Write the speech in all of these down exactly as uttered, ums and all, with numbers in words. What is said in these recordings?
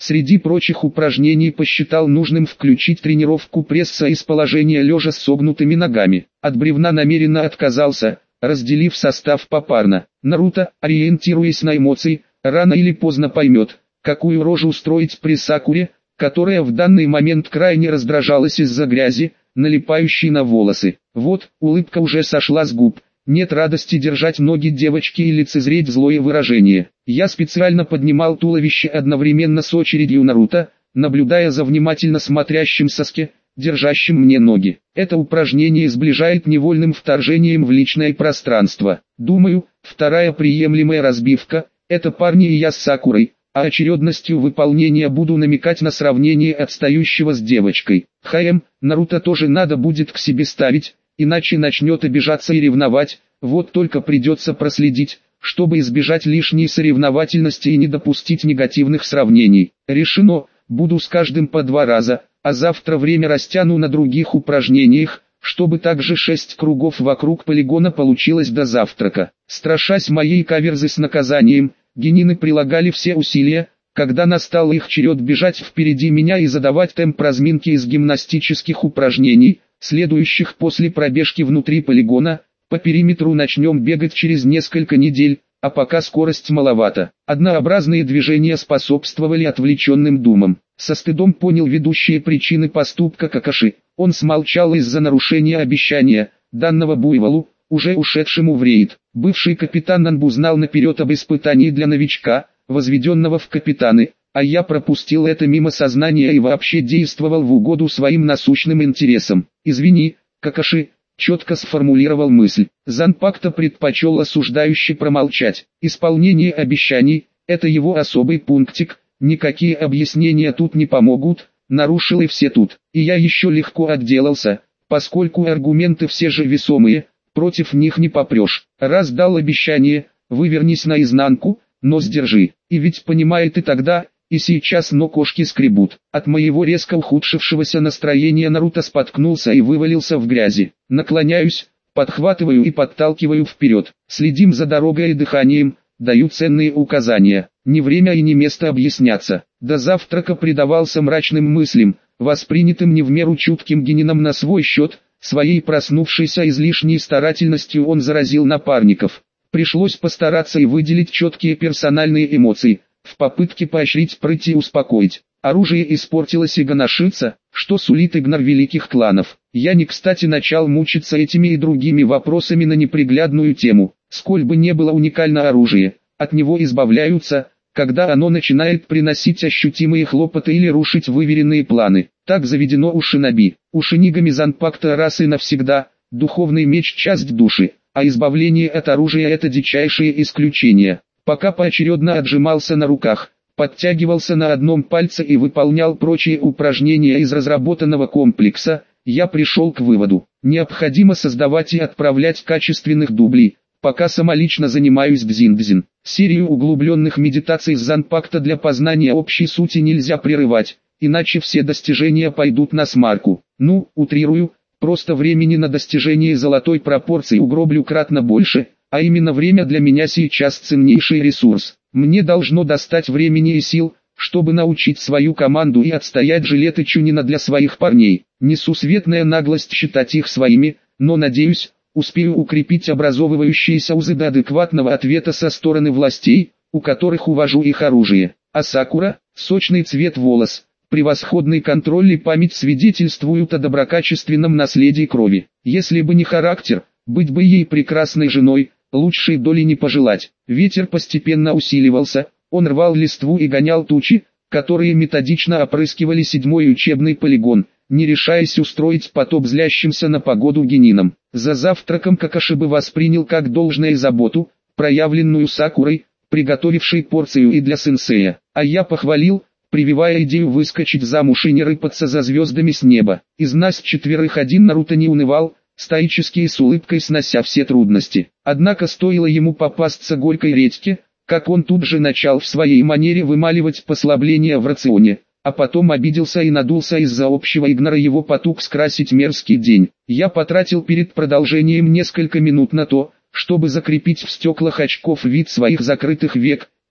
Среди прочих упражнений посчитал нужным включить тренировку пресса из положения лежа с согнутыми ногами. От бревна намеренно отказался, разделив состав попарно. Наруто, ориентируясь на эмоции, рано или поздно поймет, какую рожу устроить при Сакуре, которая в данный момент крайне раздражалась из-за грязи, налипающей на волосы. Вот, улыбка уже сошла с губ. Нет радости держать ноги девочки и лицезреть злое выражение. Я специально поднимал туловище одновременно с очередью Наруто, наблюдая за внимательно смотрящим Саске, держащим мне ноги. Это упражнение сближает невольным вторжением в личное пространство. Думаю, вторая приемлемая разбивка – это парни и я с Сакурой, а очередностью выполнения буду намекать на сравнение отстающего с девочкой. Хм, Наруто тоже надо будет к себе ставить, иначе начнет обижаться и ревновать, вот только придется проследить, чтобы избежать лишней соревновательности и не допустить негативных сравнений. Решено, буду с каждым по два раза, а завтра время растяну на других упражнениях, чтобы также шесть кругов вокруг полигона получилось до завтрака. Страшась моей каверзы с наказанием, генины прилагали все усилия, когда настал их черед бежать впереди меня и задавать темп разминки из гимнастических упражнений, следующих после пробежки внутри полигона. По периметру начнем бегать через несколько недель, а пока скорость маловато. Однообразные движения способствовали отвлеченным думам. Со стыдом понял ведущие причины поступка Какаши. Он смолчал из-за нарушения обещания, данного буйволу, уже ушедшему в рейд. Бывший капитан Нанбу знал наперед об испытании для новичка, возведенного в капитаны, а я пропустил это мимо сознания и вообще действовал в угоду своим насущным интересам. «Извини, Какаши», четко сформулировал мысль. Занпакто предпочел осуждающе промолчать. Исполнение обещаний – это его особый пунктик, никакие объяснения тут не помогут, нарушил и все тут. И я еще легко отделался, поскольку аргументы все же весомые, против них не попрешь. Раз дал обещание, вывернись наизнанку, но сдержи. И ведь понимает и тогда, и сейчас, но кошки скребут. От моего резко ухудшившегося настроения Наруто споткнулся и вывалился в грязи. Наклоняюсь, подхватываю и подталкиваю вперед. Следим за дорогой и дыханием, даю ценные указания. Не время и не место объясняться. До завтрака предавался мрачным мыслям, воспринятым не в меру чутким генином на свой счет. Своей проснувшейся излишней старательностью он заразил напарников. Пришлось постараться и выделить четкие персональные эмоции, в попытке поощрить прыть и успокоить. Оружие испортилось и гоношится, что сулит игнор великих кланов. Я не кстати начал мучиться этими и другими вопросами на неприглядную тему. Сколь бы не было уникально оружие, от него избавляются, когда оно начинает приносить ощутимые хлопоты или рушить выверенные планы. Так заведено у шиноби. У шинигами Занпакто раз и навсегда, духовный меч – часть души, а избавление от оружия – это дичайшее исключение. Пока поочередно отжимался на руках, подтягивался на одном пальце и выполнял прочие упражнения из разработанного комплекса, я пришел к выводу: необходимо создавать и отправлять качественных дублей. Пока самолично занимаюсь дзиндзин. Серию углубленных медитаций с Занпакто для познания общей сути нельзя прерывать, иначе все достижения пойдут на смарку. Ну, утрирую, просто времени на достижение золотой пропорции угроблю кратно больше, а именно время для меня сейчас ценнейший ресурс. Мне должно достать времени и сил, чтобы научить свою команду и отстоять жилеты Чунина для своих парней. Несусветная наглость считать их своими, но надеюсь, успею укрепить образовывающиеся узы до адекватного ответа со стороны властей, у которых увожу их оружие. А Сакура, сочный цвет волос, превосходный контроль и память свидетельствуют о доброкачественном наследии крови. Если бы не характер, быть бы ей прекрасной женой, лучшей доли не пожелать. Ветер постепенно усиливался, он рвал листву и гонял тучи, которые методично опрыскивали седьмой учебный полигон, не решаясь устроить потоп злящимся на погоду генинам. За завтраком Какаши бы воспринял как должное заботу, проявленную Сакурой, приготовившей порцию и для сенсея. А я похвалил, прививая идею выскочить замуж и не рыпаться за звездами с неба. Из нас четверых один Наруто не унывал, стоически и с улыбкой снося все трудности. Однако стоило ему попасться горькой редьке, как он тут же начал в своей манере вымаливать послабления в рационе, а потом обиделся и надулся из-за общего игнора его потуг скрасить мерзкий день. Я потратил перед продолжением несколько минут на то, чтобы закрепить в стеклах очков вид своих закрытых век,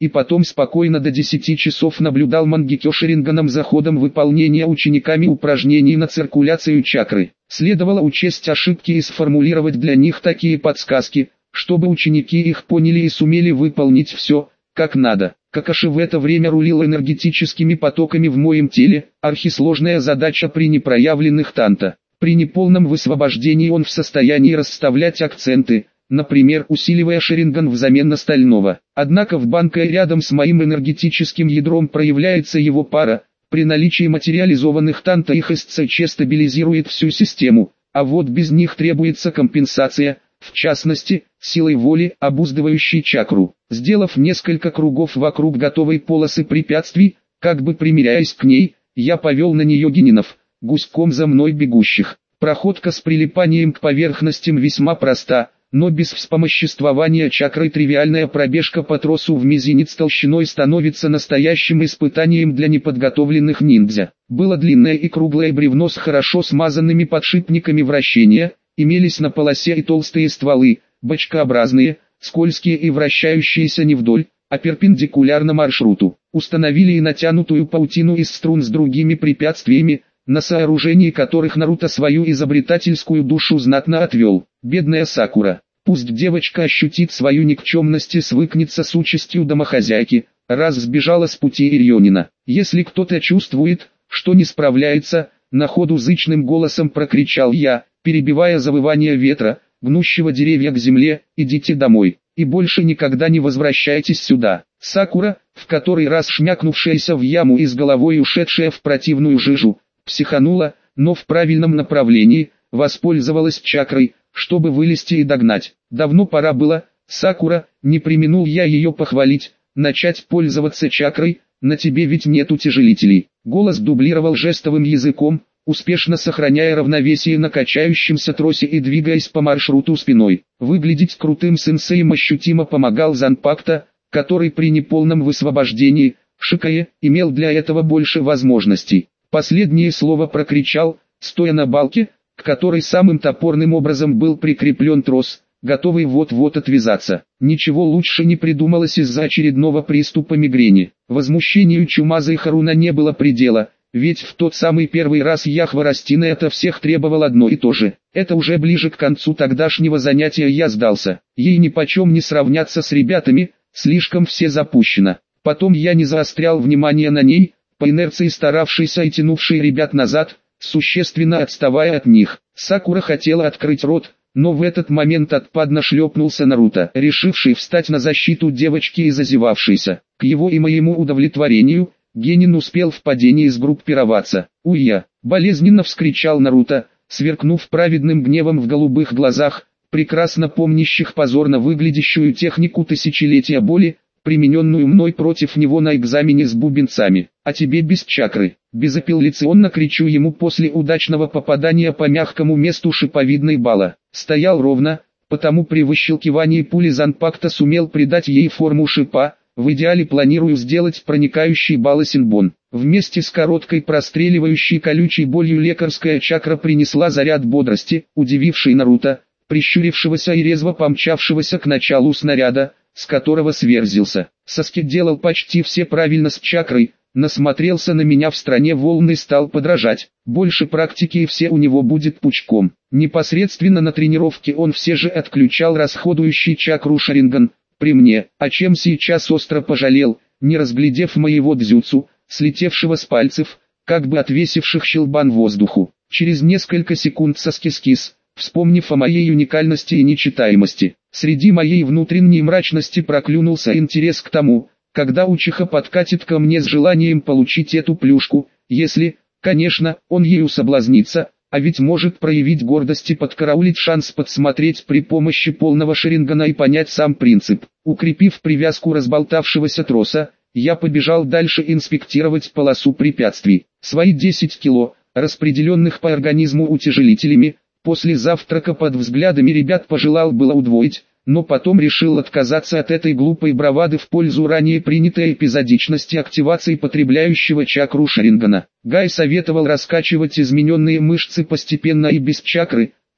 и потом спокойно до десяти часов наблюдал Мангекё Шаринганом за ходом выполнения учениками упражнений на циркуляцию чакры. Следовало учесть ошибки и сформулировать для них такие подсказки, чтобы ученики их поняли и сумели выполнить все, как надо. Какаши в это время рулил энергетическими потоками в моем теле, архисложная задача при непроявленных танто. При неполном высвобождении он в состоянии расставлять акценты, например, усиливая Шаринган взамен на стального. Однако в банке рядом с моим энергетическим ядром проявляется его пара, при наличии материализованных танто их СЦЧ стабилизирует всю систему, а вот без них требуется компенсация, в частности, силой воли, обуздывающей чакру. Сделав несколько кругов вокруг готовой полосы препятствий, как бы примиряясь к ней, я повел на нее генинов, гуськом за мной бегущих. Проходка с прилипанием к поверхностям весьма проста, но без вспомоществования чакры тривиальная пробежка по тросу в мизинец толщиной становится настоящим испытанием для неподготовленных ниндзя. Было длинное и круглое бревно с хорошо смазанными подшипниками вращения, имелись на полосе и толстые стволы, бочкообразные, скользкие и вращающиеся не вдоль, а перпендикулярно маршруту. Установили и натянутую паутину из струн с другими препятствиями, на сооружении которых Наруто свою изобретательскую душу знатно отвел. Бедная Сакура. Пусть девочка ощутит свою никчемность и свыкнется с участью домохозяйки, раз сбежала с пути Ирьонина. Если кто-то чувствует, что не справляется, на ходу зычным голосом прокричал я, перебивая завывание ветра, гнущего деревья к земле: идите домой, и больше никогда не возвращайтесь сюда. Сакура, в который раз шмякнувшаяся в яму и с головой ушедшая в противную жижу, психанула, но в правильном направлении, воспользовалась чакрой, чтобы вылезти и догнать. Давно пора было, Сакура, не преминул я ее похвалить, начать пользоваться чакрой, на тебе ведь нет утяжелителей. Голос дублировал жестовым языком, успешно сохраняя равновесие на качающемся тросе и двигаясь по маршруту спиной. Выглядеть крутым сенсеем ощутимо помогал Занпакто, который при неполном высвобождении, Шикае, имел для этого больше возможностей. Последнее слово прокричал, стоя на балке, к которой самым топорным образом был прикреплен трос, готовый вот-вот отвязаться. Ничего лучше не придумалось из-за очередного приступа мигрени. Возмущению чумазой Харуна не было предела, ведь в тот самый первый раз я хворостиной это всех требовал одно и то же. Это уже ближе к концу тогдашнего занятия я сдался. Ей нипочем не сравняться с ребятами, слишком все запущено. Потом я не заострял внимание на ней, по инерции старавшийся и тянувший ребят назад, существенно отставая от них. Сакура хотела открыть рот, но в этот момент отпадно шлепнулся Наруто, решивший встать на защиту девочки и зазевавшийся. К его и моему удовлетворению, Генин успел в падении сгруппироваться. «Уй-я!» — болезненно вскричал Наруто, сверкнув праведным гневом в голубых глазах, прекрасно помнящих позорно выглядящую технику тысячелетия боли, примененную мной против него на экзамене с бубенцами. «А тебе без чакры!» Безапелляционно кричу ему после удачного попадания по мягкому месту шиповидной бала. Стоял ровно, потому при выщелкивании пули Занпакто сумел придать ей форму шипа. В идеале планирую сделать проникающий балосинбон. Вместе с короткой простреливающей колючей болью лекарская чакра принесла заряд бодрости, удививший Наруто, прищурившегося и резво помчавшегося к началу снаряда, с которого сверзился. Саски делал почти все правильно с чакрой, насмотрелся на меня в стране волны и стал подражать. Больше практики и все у него будет пучком. Непосредственно на тренировке он все же отключал расходующий чакру Шаринган при мне, о чем сейчас остро пожалел, не разглядев моего дзюцу, слетевшего с пальцев, как бы отвесивших щелбан воздуху. Через несколько секунд Саски скис, вспомнив о моей уникальности и нечитаемости. Среди моей внутренней мрачности проклюнулся интерес к тому, когда Учиха подкатит ко мне с желанием получить эту плюшку, если, конечно, он ею соблазнится, а ведь может проявить гордость и подкараулить шанс подсмотреть при помощи полного Шарингана и понять сам принцип. Укрепив привязку разболтавшегося троса, я побежал дальше инспектировать полосу препятствий. Свои десять кило, распределенных по организму утяжелителями, после завтрака под взглядами ребят пожелал было удвоить, но потом решил отказаться от этой глупой бравады в пользу ранее принятой эпизодичности активации потребляющего чакру Шарингана. Гай советовал раскачивать измененные мышцы постепенно и без чакры,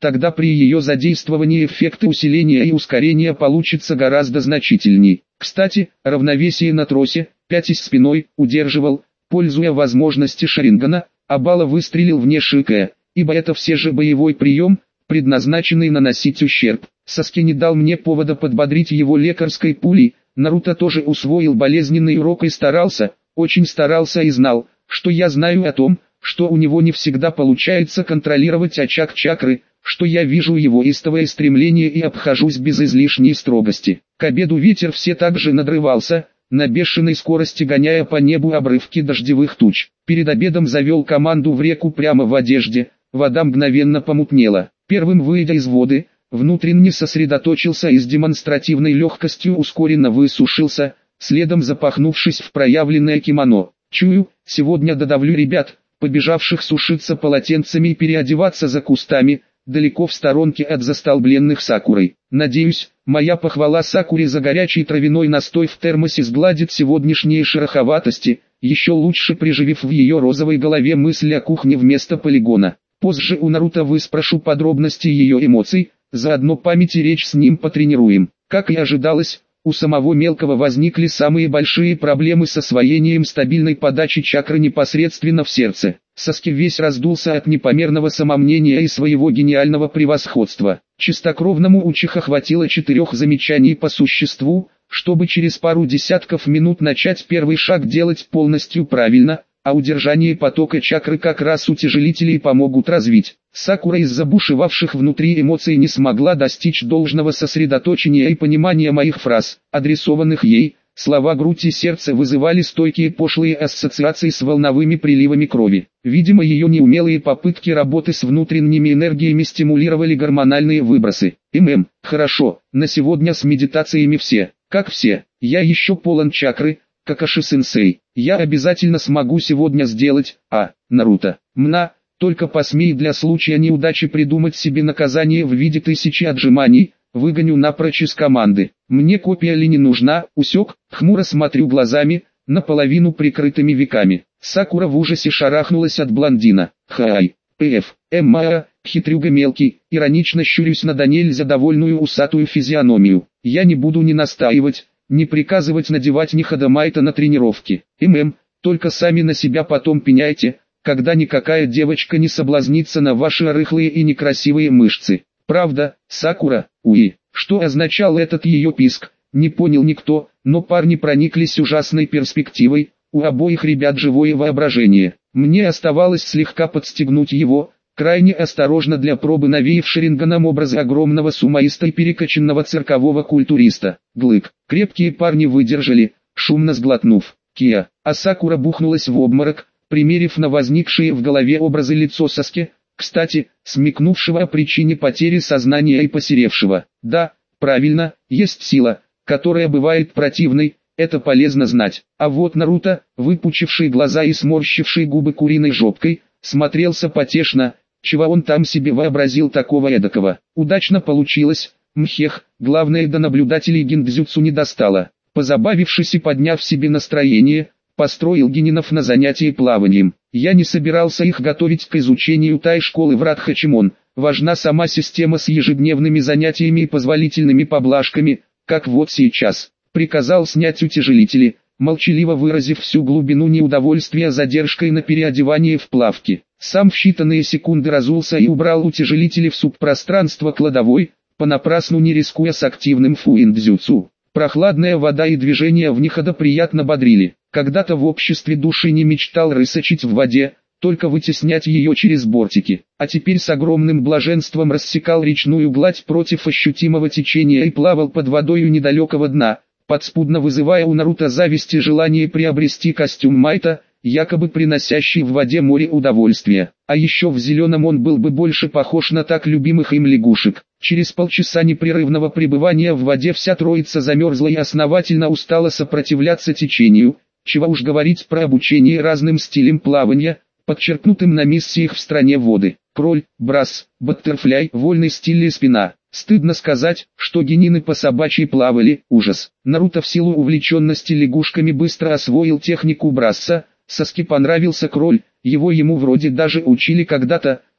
тогда при ее задействовании эффекты усиления и ускорения получится гораздо значительней. Кстати, равновесие на тросе, пятясь спиной, удерживал, пользуя возможности Шарингана, а Бала выстрелил вне шикая, ибо это все же боевой прием, предназначенный наносить ущерб. Саски не дал мне повода подбодрить его лекарской пулей. Наруто тоже усвоил болезненный урок и старался, очень старался и знал, что я знаю о том, что у него не всегда получается контролировать очаг чакры, что я вижу его истовое стремление и обхожусь без излишней строгости. К обеду ветер все так же надрывался, на бешеной скорости гоняя по небу обрывки дождевых туч. Перед обедом завел команду в реку прямо в одежде, вода мгновенно помутнела. Первым выйдя из воды, внутренне сосредоточился и с демонстративной легкостью ускоренно высушился, следом запахнувшись в проявленное кимоно. Чую, сегодня додавлю ребят, побежавших сушиться полотенцами и переодеваться за кустами, далеко в сторонке от застолбленных Сакурой. Надеюсь, моя похвала Сакуре за горячий травяной настой в термосе сгладит сегодняшние шероховатости, еще лучше приживив в ее розовой голове мысль о кухне вместо полигона. Позже у Наруто выспрошу подробности ее эмоций, заодно память и речь с ним потренируем. Как и ожидалось, у самого мелкого возникли самые большие проблемы с освоением стабильной подачи чакры непосредственно в сердце. Саски весь раздулся от непомерного самомнения и своего гениального превосходства. Чистокровному Учиха хватило четырех замечаний по существу, чтобы через пару десятков минут начать первый шаг делать полностью правильно, а удержание потока чакры как раз утяжелители помогут развить. Сакура из-за бушевавших внутри эмоций не смогла достичь должного сосредоточения и понимания моих фраз, адресованных ей. Слова грудь и сердце вызывали стойкие пошлые ассоциации с волновыми приливами крови. Видимо, ее неумелые попытки работы с внутренними энергиями стимулировали гормональные выбросы. ММ, хорошо, на сегодня с медитациями все, как все. Я еще полон чакры, Какаши-сенсей. Я обязательно смогу сегодня сделать, а, Наруто, мна, только посмей для случая неудачи придумать себе наказание в виде тысячи отжиманий, выгоню напрочь из команды. Мне копия ли не нужна, усек, хмуро смотрю глазами, наполовину прикрытыми веками. Сакура в ужасе шарахнулась от блондина. Хай, пф, эмма, хитрюга мелкий, иронично щурюсь на до нельзя довольную усатую физиономию. Я не буду ни настаивать, не приказывать надевать ни ходомайта на тренировки. ММ, только сами на себя потом пеняйте, когда никакая девочка не соблазнится на ваши рыхлые и некрасивые мышцы. Правда, Сакура, уи. Что означал этот ее писк, не понял никто, но парни прониклись ужасной перспективой, у обоих ребят живое воображение. Мне оставалось слегка подстегнуть его, крайне осторожно для пробы навеяв Шаринганом образы огромного сумоиста и перекоченного циркового культуриста. Глык. Крепкие парни выдержали, шумно сглотнув. Кия. А Сакура бухнулась в обморок, примерив на возникшие в голове образы лицо Саски, кстати, смекнувшего о причине потери сознания и посеревшего. Да, правильно, есть сила, которая бывает противной, это полезно знать. А вот Наруто, выпучивший глаза и сморщивший губы куриной жопкой, смотрелся потешно. Чего он там себе вообразил такого эдакого? Удачно получилось, мхех, главное до наблюдателей гиндзюцу не достало. Позабавившись и подняв себе настроение, построил генинов на занятии плаванием. Я не собирался их готовить к изучению тай-школы в Радхачимон. Важна сама система с ежедневными занятиями и позволительными поблажками, как вот сейчас. Приказал снять утяжелители, молчаливо выразив всю глубину неудовольствия задержкой на переодевание в плавки. Сам в считанные секунды разулся и убрал утяжелители в субпространство кладовой, понапрасну не рискуя с активным фуиндзюцу. Прохладная вода и движения в них приятно бодрили. Когда-то в обществе души не мечтал рысачить в воде, только вытеснять ее через бортики. А теперь с огромным блаженством рассекал речную гладь против ощутимого течения и плавал под водою недалекого дна, подспудно вызывая у Наруто зависть и желание приобрести костюм Майта, якобы приносящий в воде море удовольствия. А еще в зеленом он был бы больше похож на так любимых им лягушек. Через полчаса непрерывного пребывания в воде вся троица замерзла и основательно устала сопротивляться течению, чего уж говорить про обучение разным стилям плавания, подчеркнутым на миссиях в стране воды. Кроль, брас, баттерфляй, вольный стиль и спина. Стыдно сказать, что генины по собачьи плавали, ужас. Наруто в силу увлеченности лягушками быстро освоил технику брасса. Саске понравился кроль, его ему вроде даже учили когда-то,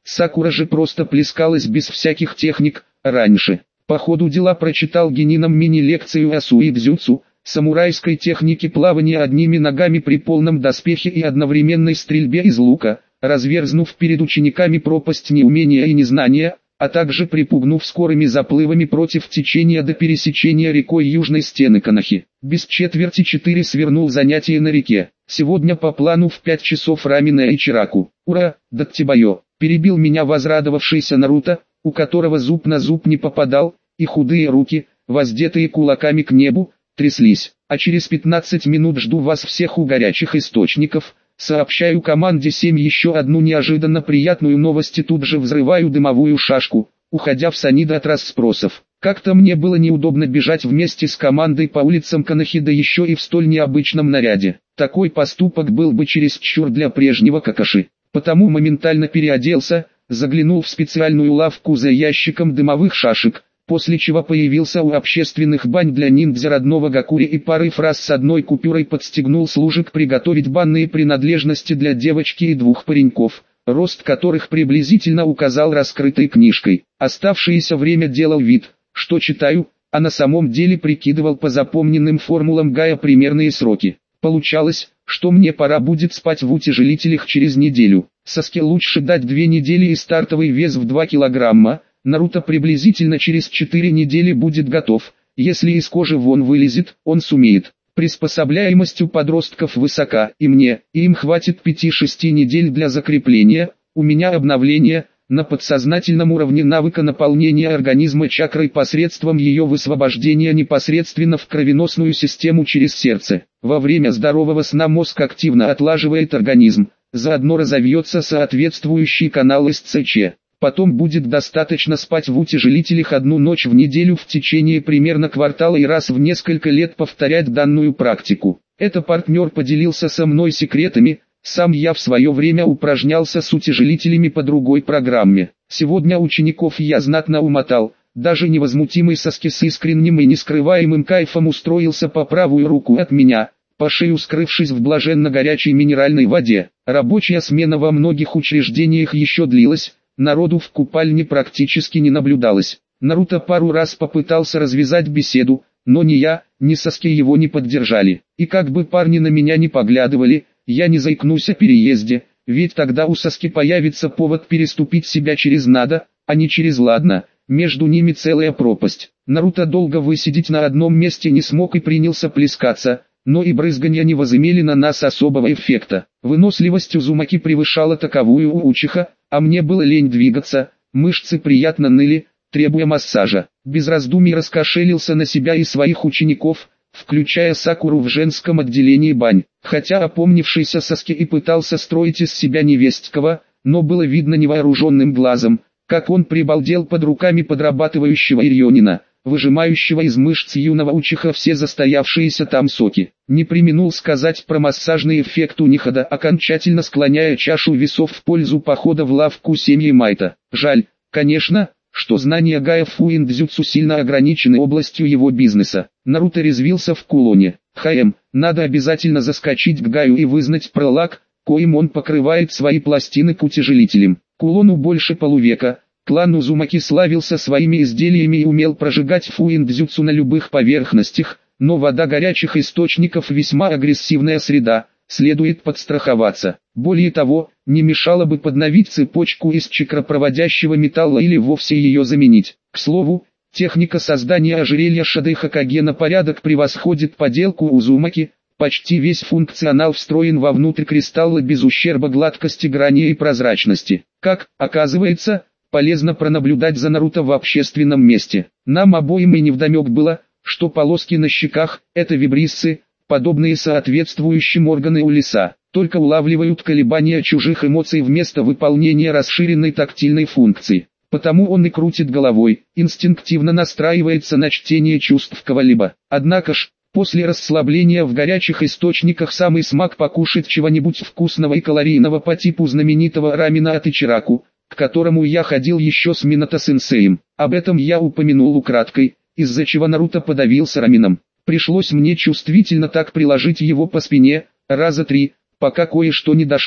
Сакура же просто плескалась без всяких техник. Раньше, по ходу дела, прочитал генинам мини-лекцию о суидзюцу, самурайской технике плавания одними ногами при полном доспехе и одновременной стрельбе из лука, разверзнув перед учениками пропасть неумения и незнания, а также припугнув скорыми заплывами против течения до пересечения рекой южной стены Канахи. Без четверти четыре свернул занятие на реке. Сегодня по плану в пять часов рамена и чираку. Ура, даттибайо! Перебил меня возрадовавшийся Наруто, у которого зуб на зуб не попадал, и худые руки, воздетые кулаками к небу, тряслись. А через пятнадцать минут жду вас всех у горячих источников. Сообщаю команде семь еще одну неожиданно приятную новость и тут же взрываю дымовую шашку, уходя в Санида от расспросов. Как-то мне было неудобно бежать вместе с командой по улицам Канахи, да еще и в столь необычном наряде. Такой поступок был бы чересчур для прежнего Какаши. Потому моментально переоделся, заглянул в специальную лавку за ящиком дымовых шашек, после чего появился у общественных бань для ниндзя родного Гакури и парой фраз с одной купюрой подстегнул служек приготовить банные принадлежности для девочки и двух пареньков, рост которых приблизительно указал раскрытой книжкой. Оставшееся время делал вид, что читаю, а на самом деле прикидывал по запомненным формулам Гая примерные сроки. Получалось, что мне пора будет спать в утяжелителях через неделю. Саске лучше дать две недели и стартовый вес в два килограмма. Наруто приблизительно через четыре недели будет готов. Если из кожи вон вылезет, он сумеет. Приспособляемость у подростков высока, и мне, и им хватит пяти-шести недель для закрепления. У меня обновление на подсознательном уровне навыка наполнения организма чакрой посредством ее высвобождения непосредственно в кровеносную систему через сердце. Во время здорового сна мозг активно отлаживает организм, заодно разовьется соответствующий канал эс цэ че. Потом будет достаточно спать в утяжелителях одну ночь в неделю в течение примерно квартала и раз в несколько лет повторять данную практику. Это партнер поделился со мной секретами, сам я в свое время упражнялся с утяжелителями по другой программе. Сегодня учеников я знатно умотал, даже невозмутимый Саске с искренним и нескрываемым кайфом устроился по правую руку от меня, по шею скрывшись в блаженно горячей минеральной воде. Рабочая смена во многих учреждениях еще длилась. Народу в купальне практически не наблюдалось. Наруто пару раз попытался развязать беседу, но ни я, ни Саске его не поддержали. И как бы парни на меня не поглядывали, я не заикнусь о переезде, ведь тогда у Саске появится повод переступить себя через надо, а не через ладно. Между ними целая пропасть. Наруто долго высидеть на одном месте не смог и принялся плескаться, но и брызганья не возымели на нас особого эффекта. Выносливость Узумаки превышала таковую у Учиха, а мне было лень двигаться, мышцы приятно ныли, требуя массажа. Без раздумий раскошелился на себя и своих учеников, включая Сакуру в женском отделении бань. Хотя опомнившийся Саске и пытался строить из себя невесткого, но было видно невооруженным глазом, как он прибалдел под руками подрабатывающего Ирьонина, выжимающего из мышц юного Учиха все застоявшиеся там соки. Не преминул сказать про массажный эффект у Нихода, окончательно склоняя чашу весов в пользу похода в лавку семьи Майта. Жаль, конечно, что знания Гая фуиндзюцу сильно ограничены областью его бизнеса. Наруто резвился в кулоне. ХМ, надо обязательно заскочить к Гаю и вызнать про лак, коим он покрывает свои пластины к утяжелителям. Кулону больше полувека. Клан Узумаки славился своими изделиями и умел прожигать фуиндзюцу на любых поверхностях, но вода горячих источников весьма агрессивная среда, следует подстраховаться. Более того, не мешало бы подновить цепочку из чакропроводящего металла или вовсе ее заменить. К слову, техника создания ожерелья Шадэ Хокаге на порядок превосходит поделку Узумаки, почти весь функционал встроен вовнутрь кристалла без ущерба гладкости грани и прозрачности. Как оказывается, полезно пронаблюдать за Наруто в общественном месте. Нам обоим и невдомек было, что полоски на щеках – это вибриссы, подобные соответствующим органы у лиса, только улавливают колебания чужих эмоций вместо выполнения расширенной тактильной функции. Потому он и крутит головой, инстинктивно настраивается на чтение чувств кого-либо. Однако ж, после расслабления в горячих источниках самый смак покушать чего-нибудь вкусного и калорийного по типу знаменитого рамена от Ичираку, к которому я ходил еще с Минато-сенсеем. Об этом я упомянул украдкой, из-за чего Наруто подавился раменом. Пришлось мне чувствительно так приложить его по спине, раза три, пока кое-что не дошло.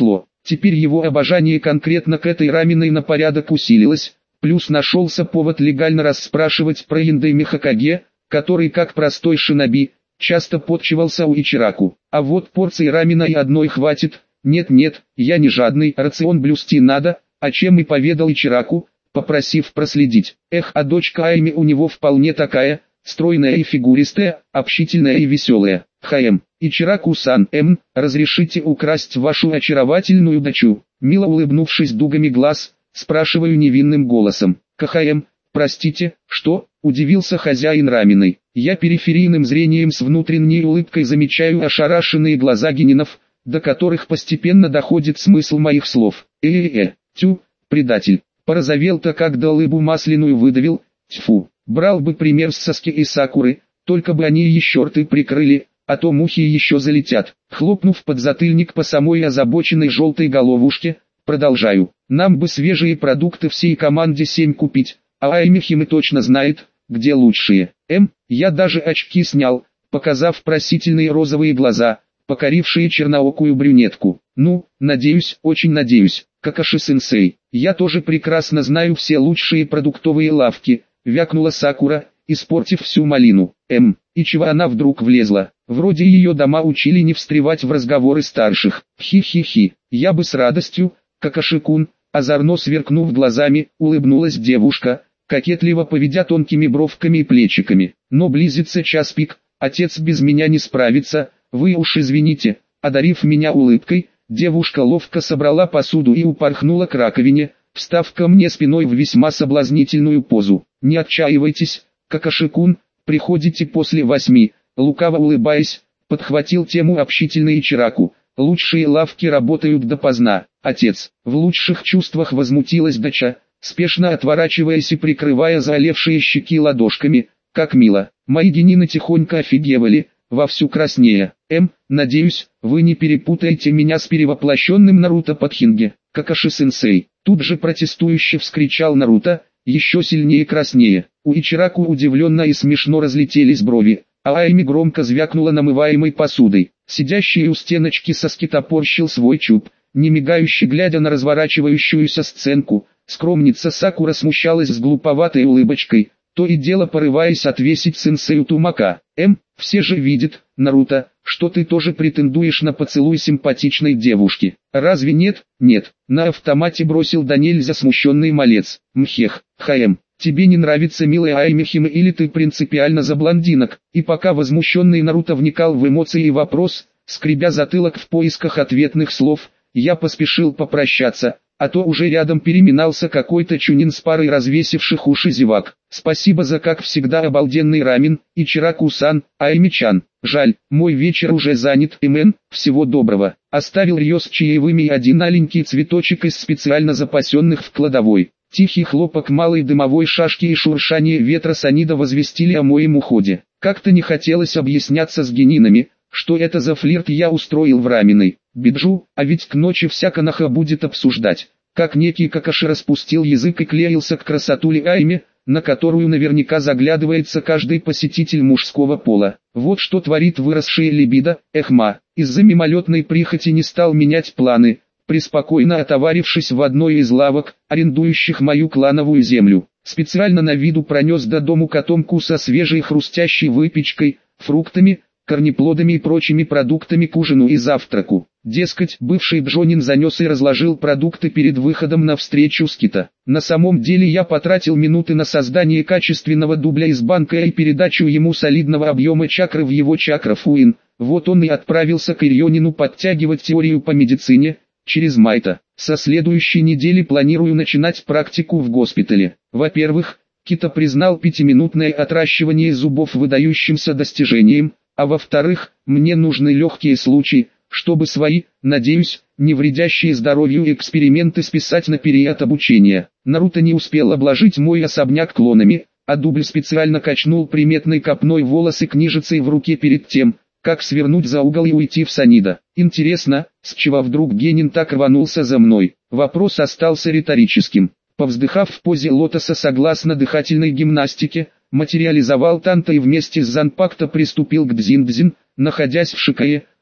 Теперь его обожание конкретно к этой Раминой на порядок усилилось, плюс нашелся повод легально расспрашивать про Индэй Хокаге, который как простой шиноби, часто подчивался у Ичираку. А вот порции рамена и одной хватит. Нет-нет, я не жадный, рацион блюсти надо, о чем и поведал Ичираку, попросив проследить. Эх, а дочка Айми у него вполне такая, стройная и фигуристая, общительная и веселая. Хаэм, Ичираку-сан, эм, разрешите украсть вашу очаровательную дочу? Мило улыбнувшись дугами глаз, спрашиваю невинным голосом. Кахаэм, простите, что? Удивился хозяин Раминой. Я периферийным зрением с внутренней улыбкой замечаю ошарашенные глаза генинов, до которых постепенно доходит смысл моих слов. Э-э-э, тю, предатель, порозовел-то как да лыбу масляную выдавил, тьфу, брал бы пример с Саски и Сакуры, только бы они еще рты прикрыли, а то мухи еще залетят. Хлопнув подзатыльник по самой озабоченной желтой головушке, продолжаю. Нам бы свежие продукты всей команде семь купить, а Аймихимы точно знает, где лучшие. М, я даже очки снял, показав просительные розовые глаза, покорившие черноокую брюнетку. Ну, надеюсь, очень надеюсь, Какаши-сенсей. Я тоже прекрасно знаю все лучшие продуктовые лавки, вякнула Сакура, испортив всю малину. М, и чего она вдруг влезла? Вроде ее дома учили не встревать в разговоры старших. Хи-хи-хи, я бы с радостью, Какаши-кун, озорно сверкнув глазами, улыбнулась девушка, кокетливо поведя тонкими бровками и плечиками. Но близится час пик, отец без меня не справится, вы уж извините. Одарив меня улыбкой, девушка ловко собрала посуду и упорхнула к раковине, встав ко мне спиной в весьма соблазнительную позу. Не отчаивайтесь, Какаши-кун, приходите после восьми, лукаво улыбаясь, подхватил тему общительный Ичираку. Лучшие лавки работают допоздна. Отец, в лучших чувствах возмутилась доча, спешно отворачиваясь и прикрывая заолевшие щеки ладошками. Как мило, мои генины тихонько офигевали, вовсю краснея. М, надеюсь, вы не перепутаете меня с перевоплощенным Наруто Подхинге. Какаши-сенсей, тут же протестующе вскричал Наруто, еще сильнее краснее. У Ичираку удивленно и смешно разлетелись брови, а Айми громко звякнула намываемой посудой. Сидящий у стеночки Саски топорщил свой чуб, не мигающе глядя на разворачивающуюся сценку. Скромница Сакура смущалась с глуповатой улыбочкой, то и дело порываясь отвесить сенсею тумака. М, все же видят, Наруто, что ты тоже претендуешь на поцелуй симпатичной девушки. Разве нет? Нет. На автомате бросил да нельзя смущенный малец. Мхех, Хаэм, тебе не нравится милая Аймихима или ты принципиально за блондинок? И пока возмущенный Наруто вникал в эмоции и вопрос, скребя затылок в поисках ответных слов, я поспешил попрощаться, а то уже рядом переминался какой-то чунин с парой развесивших уши зевак. Спасибо за как всегда обалденный рамен, Ичираку-сан, Айми-чан. Жаль, мой вечер уже занят, Эмен, всего доброго. Оставил Рьё с чаевыми и один маленький цветочек из специально запасенных в кладовой. Тихий хлопок малой дымовой шашки и шуршание ветра Санида возвестили о моем уходе. Как-то не хотелось объясняться с генинами, что это за флирт я устроил в Раминой. Биджу, а ведь к ночи вся Канаха будет обсуждать, как некий Какаши распустил язык и клеился к красотуле Айме, на которую наверняка заглядывается каждый посетитель мужского пола. Вот что творит выросшая либидо, эхма. Из-за мимолетной прихоти не стал менять планы, преспокойно отоварившись в одной из лавок, арендующих мою клановую землю. Специально на виду пронес до дому котомку со свежей хрустящей выпечкой, фруктами, корнеплодами и прочими продуктами к ужину и завтраку. Дескать, бывший Джонин занес и разложил продукты перед выходом на встречу с Кита. На самом деле я потратил минуты на создание качественного дубля из банка и передачу ему солидного объема чакры в его чакра-фуин. Вот он и отправился к Ирьонину подтягивать теорию по медицине, через Майта. Со следующей недели планирую начинать практику в госпитале. Во-первых, Кита признал пятиминутное отращивание зубов выдающимся достижением, а во-вторых, мне нужны легкие случаи, чтобы свои, надеюсь, не вредящие здоровью эксперименты списать на период обучения. Наруто не успел обложить мой особняк клонами, а дубль специально качнул приметной копной волосы книжицей в руке перед тем, как свернуть за угол и уйти в Санида. Интересно, с чего вдруг Генин так рванулся за мной? Вопрос остался риторическим. Повздыхав в позе лотоса согласно дыхательной гимнастике, материализовал Танта и вместе с Занпакто приступил к Дзин-Дзин, находясь в Шикае,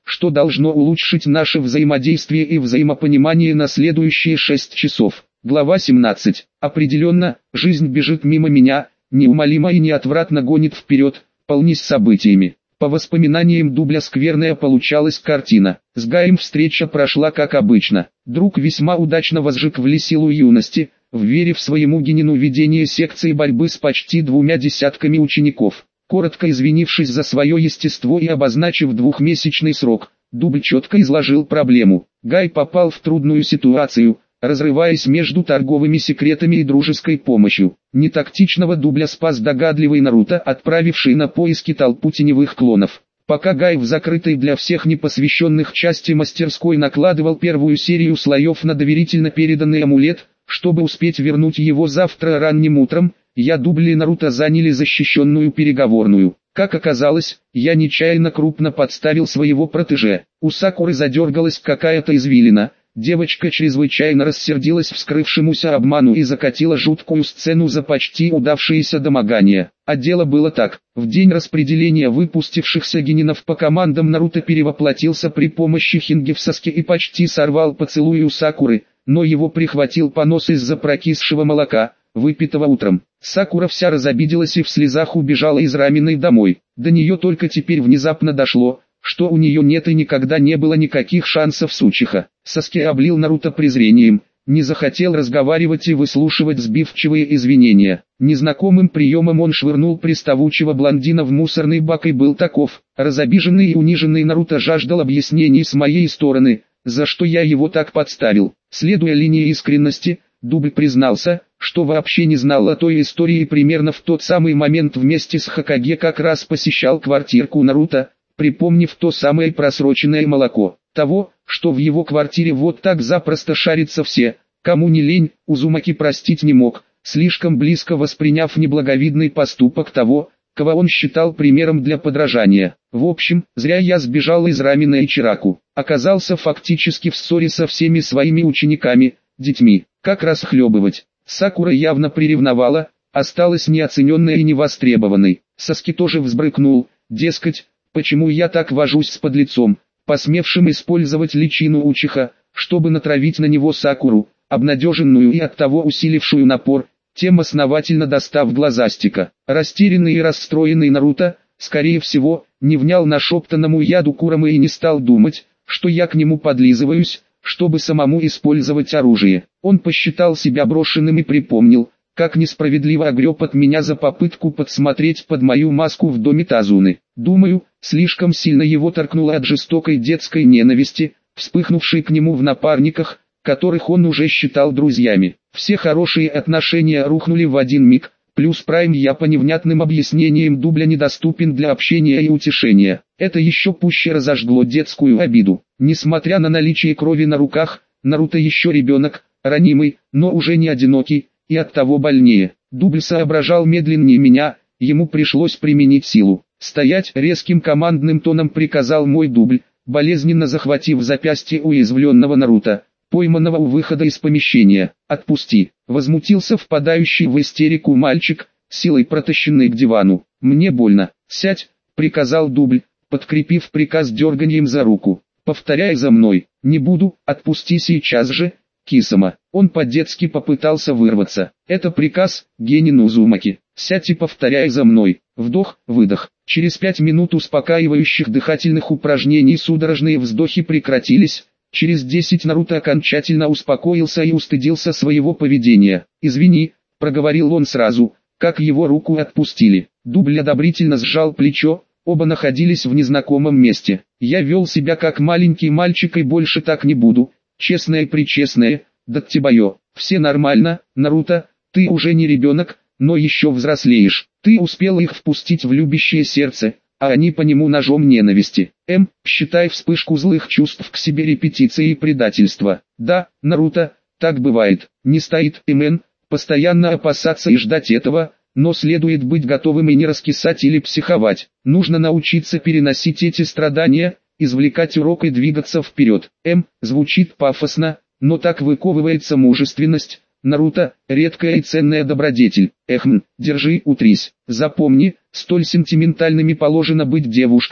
что должно улучшить наше взаимодействие и взаимопонимание на следующие шесть часов. Глава семнадцать. Определенно, жизнь бежит мимо меня, неумолимо и неотвратно гонит вперед, полнись событиями. По воспоминаниям Дубля скверная получалась картина. С Гаем встреча прошла как обычно. Друг весьма удачно возжег в Лисилу юности, вверив своему Генину ведение секции борьбы с почти двумя десятками учеников. Коротко извинившись за свое естество и обозначив двухмесячный срок, Дубль четко изложил проблему. Гай попал в трудную ситуацию, разрываясь между торговыми секретами и дружеской помощью. Нетактичного Дубля спас догадливый Наруто, отправивший на поиски толпу теневых клонов. Пока Гай в закрытой для всех непосвященных части мастерской накладывал первую серию слоев на доверительно переданный амулет, чтобы успеть вернуть его завтра ранним утром, я, Дубль и Наруто заняли защищенную переговорную. Как оказалось, я нечаянно крупно подставил своего протеже. У Сакуры задергалась какая-то извилина. Девочка чрезвычайно рассердилась вскрывшемуся обману и закатила жуткую сцену за почти удавшееся домогание. А дело было так. В день распределения выпустившихся генинов по командам Наруто перевоплотился при помощи Хинги в Саске и почти сорвал поцелуй у Сакуры, но его прихватил понос из-за прокисшего молока, выпитого утром. Сакура вся разобиделась и в слезах убежала из Раминой домой. До нее только теперь внезапно дошло, что у нее нет и никогда не было никаких шансов с Учиха. Саске облил Наруто презрением, не захотел разговаривать и выслушивать сбивчивые извинения. Незнакомым приемом он швырнул приставучего блондина в мусорный бак и был таков. Разобиженный и униженный Наруто жаждал объяснений с моей стороны, за что я его так подставил. Следуя линии искренности, Дубль признался, что вообще не знал о той истории и примерно в тот самый момент вместе с Хокаге как раз посещал квартирку Наруто, припомнив то самое просроченное молоко. Того, что в его квартире вот так запросто шарятся все, кому не лень, Узумаки простить не мог, слишком близко восприняв неблаговидный поступок того, кого он считал примером для подражания. В общем, зря я сбежал из Рамина и Чираку, оказался фактически в ссоре со всеми своими учениками, детьми. Как расхлебывать? Сакура явно приревновала, осталась неоцененной и невостребованной. Саски тоже взбрыкнул, дескать, почему я так вожусь с подлецом, посмевшим использовать личину Учиха, чтобы натравить на него Сакуру, обнадеженную и оттого усилившую напор, тем основательно достав глазастика. Растерянный и расстроенный Наруто, скорее всего, не внял нашептанному яду Курамы и не стал думать, что я к нему подлизываюсь, чтобы самому использовать оружие. Он посчитал себя брошенным и припомнил, как несправедливо огреб от меня за попытку подсмотреть под мою маску в доме Тазуны. Думаю, слишком сильно его торкнуло от жестокой детской ненависти, вспыхнувшей к нему в напарниках, которых он уже считал друзьями. Все хорошие отношения рухнули в один миг, плюс Прайм я по невнятным объяснениям Дубля недоступен для общения и утешения. Это еще пуще разожгло детскую обиду. Несмотря на наличие крови на руках, Наруто еще ребенок, ранимый, но уже не одинокий, и оттого больнее. Дубль соображал медленнее меня, ему пришлось применить силу. «Стоять!» — резким командным тоном приказал мой Дубль, болезненно захватив запястье уязвленного Наруто, пойманного у выхода из помещения. «Отпусти!» — возмутился впадающий в истерику мальчик, силой протащенный к дивану. «Мне больно!» «Сядь!» — приказал Дубль, подкрепив приказ дерганием за руку. «Повторяй за мной!» «Не буду, отпусти сейчас же!» Кисама. Он по-детски попытался вырваться. «Это приказ, Генин Узумаки. Сядь и повторяй за мной». Вдох, выдох. Через пять минут успокаивающих дыхательных упражнений судорожные вздохи прекратились. Через десять Наруто окончательно успокоился и устыдился своего поведения. «Извини», — проговорил он сразу, как его руку отпустили. Дубль одобрительно сжал плечо, оба находились в незнакомом месте. «Я вел себя как маленький мальчик и больше так не буду. Честное-причестное, Даттибайо, все нормально, Наруто, ты уже не ребенок, но еще взрослеешь. Ты успел их впустить в любящее сердце, а они по нему ножом ненависти. М, считай вспышку злых чувств к себе репетицией предательства. Да, Наруто, так бывает. Не стоит М, постоянно опасаться и ждать этого, но следует быть готовым и не раскисать или психовать. Нужно научиться переносить эти страдания, извлекать урок и двигаться вперед. М, звучит пафосно, но так выковывается мужественность. Наруто, редкая и ценная добродетель. Эхм, держи, утрись. Запомни, столь сентиментальными положено быть девушкам,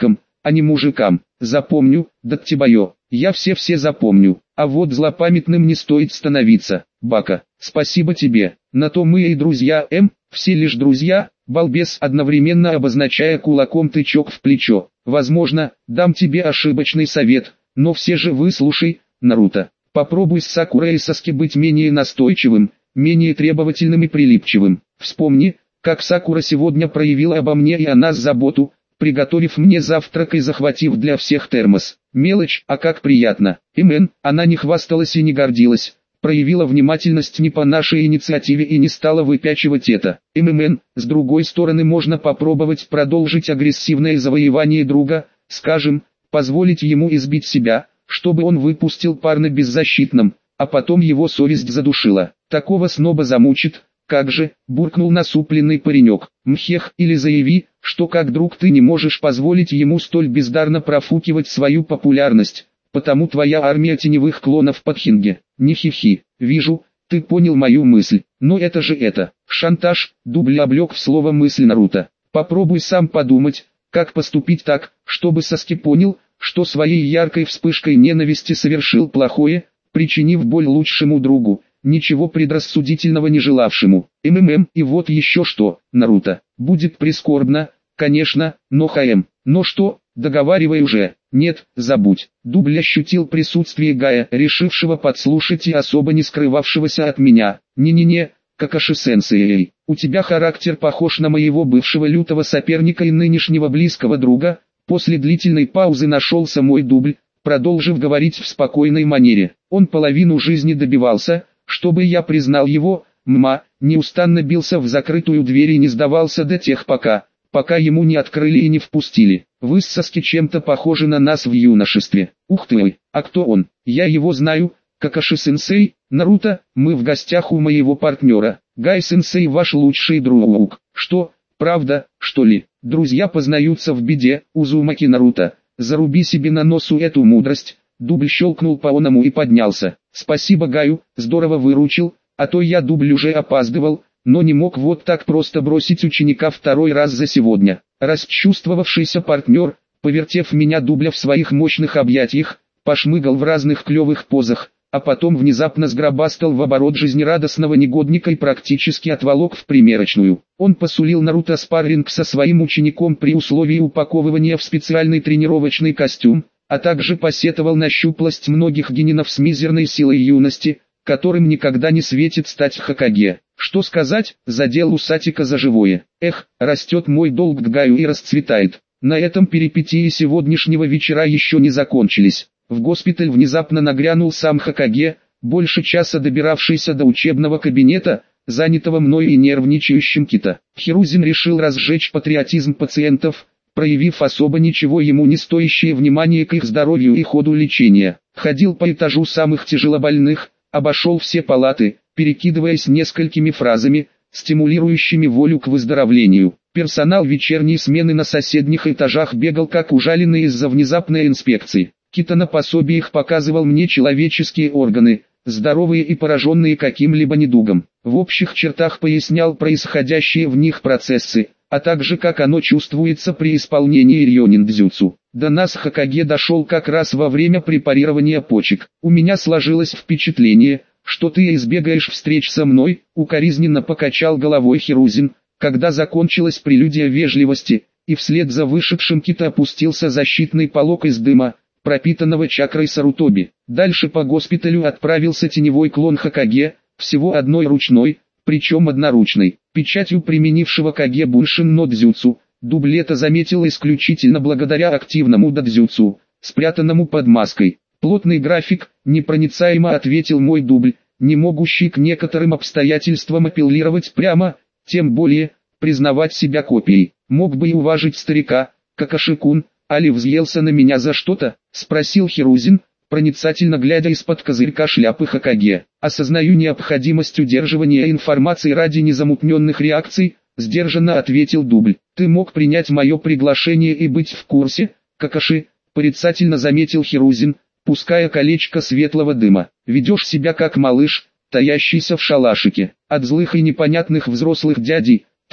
а не мужикам. Запомню, Даттибайо, я все-все запомню, а вот злопамятным не стоит становиться. Бака, спасибо тебе, на то мы и друзья, М, все лишь друзья, балбес, одновременно обозначая кулаком тычок в плечо. Возможно, дам тебе ошибочный совет, но все же выслушай, Наруто. Попробуй с Сакурой и Саски быть менее настойчивым, менее требовательным и прилипчивым. Вспомни, как Сакура сегодня проявила обо мне и о нас заботу, приготовив мне завтрак и захватив для всех термос. Мелочь, а как приятно. Имен, она не хвасталась и не гордилась, проявила внимательность не по нашей инициативе и не стала выпячивать это. ММН, с другой стороны, можно попробовать продолжить агрессивное завоевание друга, скажем, позволить ему избить себя, чтобы он выпустил пар на беззащитном, а потом его совесть задушила. Такого сноба замучит. Как же, буркнул насупленный паренек. Мхех, или заяви, что как друг ты не можешь позволить ему столь бездарно профукивать свою популярность, потому твоя армия теневых клонов под Хинге. Не хихи, вижу, ты понял мою мысль, но это же это, шантаж, дубль облег в слово мысль Наруто. Попробуй сам подумать, как поступить так, чтобы Саски понял, что своей яркой вспышкой ненависти совершил плохое, причинив боль лучшему другу, ничего предрассудительного не желавшему. МММ, и вот еще что, Наруто, будет прискорбно, конечно, но ХМ, но что, договаривай уже, нет, забудь. Дубль ощутил присутствие Гая, решившего подслушать и особо не скрывавшегося от меня. Не-не-не, Какаши-сенсей, у тебя характер похож на моего бывшего лютого соперника и нынешнего близкого друга. После длительной паузы нашелся мой дубль, продолжив говорить в спокойной манере. Он половину жизни добивался, чтобы я признал его, мма, неустанно бился в закрытую дверь и не сдавался до тех пока, пока ему не открыли и не впустили. Вы с Саски чем-то похожи на нас в юношестве. Ух ты, а кто он? Я его знаю, Какаши-сенсей, Наруто, мы в гостях у моего партнера. Гай-сенсей ваш лучший друг. Что, правда, что ли? Друзья познаются в беде, Узумаки Наруто. Заруби себе на носу эту мудрость. Дубль щелкнул по оному и поднялся. Спасибо Гаю, здорово выручил, а то я дубль уже опаздывал, но не мог вот так просто бросить ученика второй раз за сегодня. Расчувствовавшийся партнер, повертев меня дубля в своих мощных объятиях, пошмыгал в разных клевых позах, а потом внезапно сгробастал в оборот жизнерадостного негодника и практически отволок в примерочную. Он посулил Наруто спарринг со своим учеником при условии упаковывания в специальный тренировочный костюм, а также посетовал на щуплость многих генинов с мизерной силой юности, которым никогда не светит стать Хокаге. Что сказать, задел усатика за живое. Эх, растет мой долг к Гаю и расцветает. На этом перипетии сегодняшнего вечера еще не закончились. В госпиталь внезапно нагрянул сам Хокаге, больше часа добиравшийся до учебного кабинета, занятого мной и нервничающим Кита. Хирузин решил разжечь патриотизм пациентов, проявив особо ничего ему не стоящее внимание к их здоровью и ходу лечения. Ходил по этажу самых тяжелобольных, обошел все палаты, перекидываясь несколькими фразами, стимулирующими волю к выздоровлению. Персонал вечерней смены на соседних этажах бегал как ужаленный из-за внезапной инспекции. Кита на пособиях показывал мне человеческие органы, здоровые и пораженные каким-либо недугом. В общих чертах пояснял происходящие в них процессы, а также как оно чувствуется при исполнении рьонин-дзюцу. До нас Хокаге дошел как раз во время препарирования почек. У меня сложилось впечатление, что ты избегаешь встреч со мной, укоризненно покачал головой Хирузин, когда закончилась прелюдия вежливости, и вслед за вышедшим Кита опустился защитный полог из дыма, пропитанного чакрой Сарутоби. Дальше по госпиталю отправился теневой клон Хокаге, всего одной ручной, причем одноручной, печатью применившего Каге Буншин но дзюцу. Дубль это заметил исключительно благодаря активному додзюцу, спрятанному под маской. Плотный график, непроницаемо ответил мой дубль, не могущий к некоторым обстоятельствам апеллировать прямо, тем более, признавать себя копией. Мог бы и уважить старика, Какаши-кун, али взъелся на меня за что-то, спросил Хирузин, проницательно глядя из-под козырька шляпы Хокаге. Осознаю необходимость удерживания информации ради незамутненных реакций, сдержанно ответил дубль. Ты мог принять мое приглашение и быть в курсе, Какаши, порицательно заметил Хирузин, пуская колечко светлого дыма. Ведешь себя как малыш, таящийся в шалашике. От злых и непонятных взрослых дядей,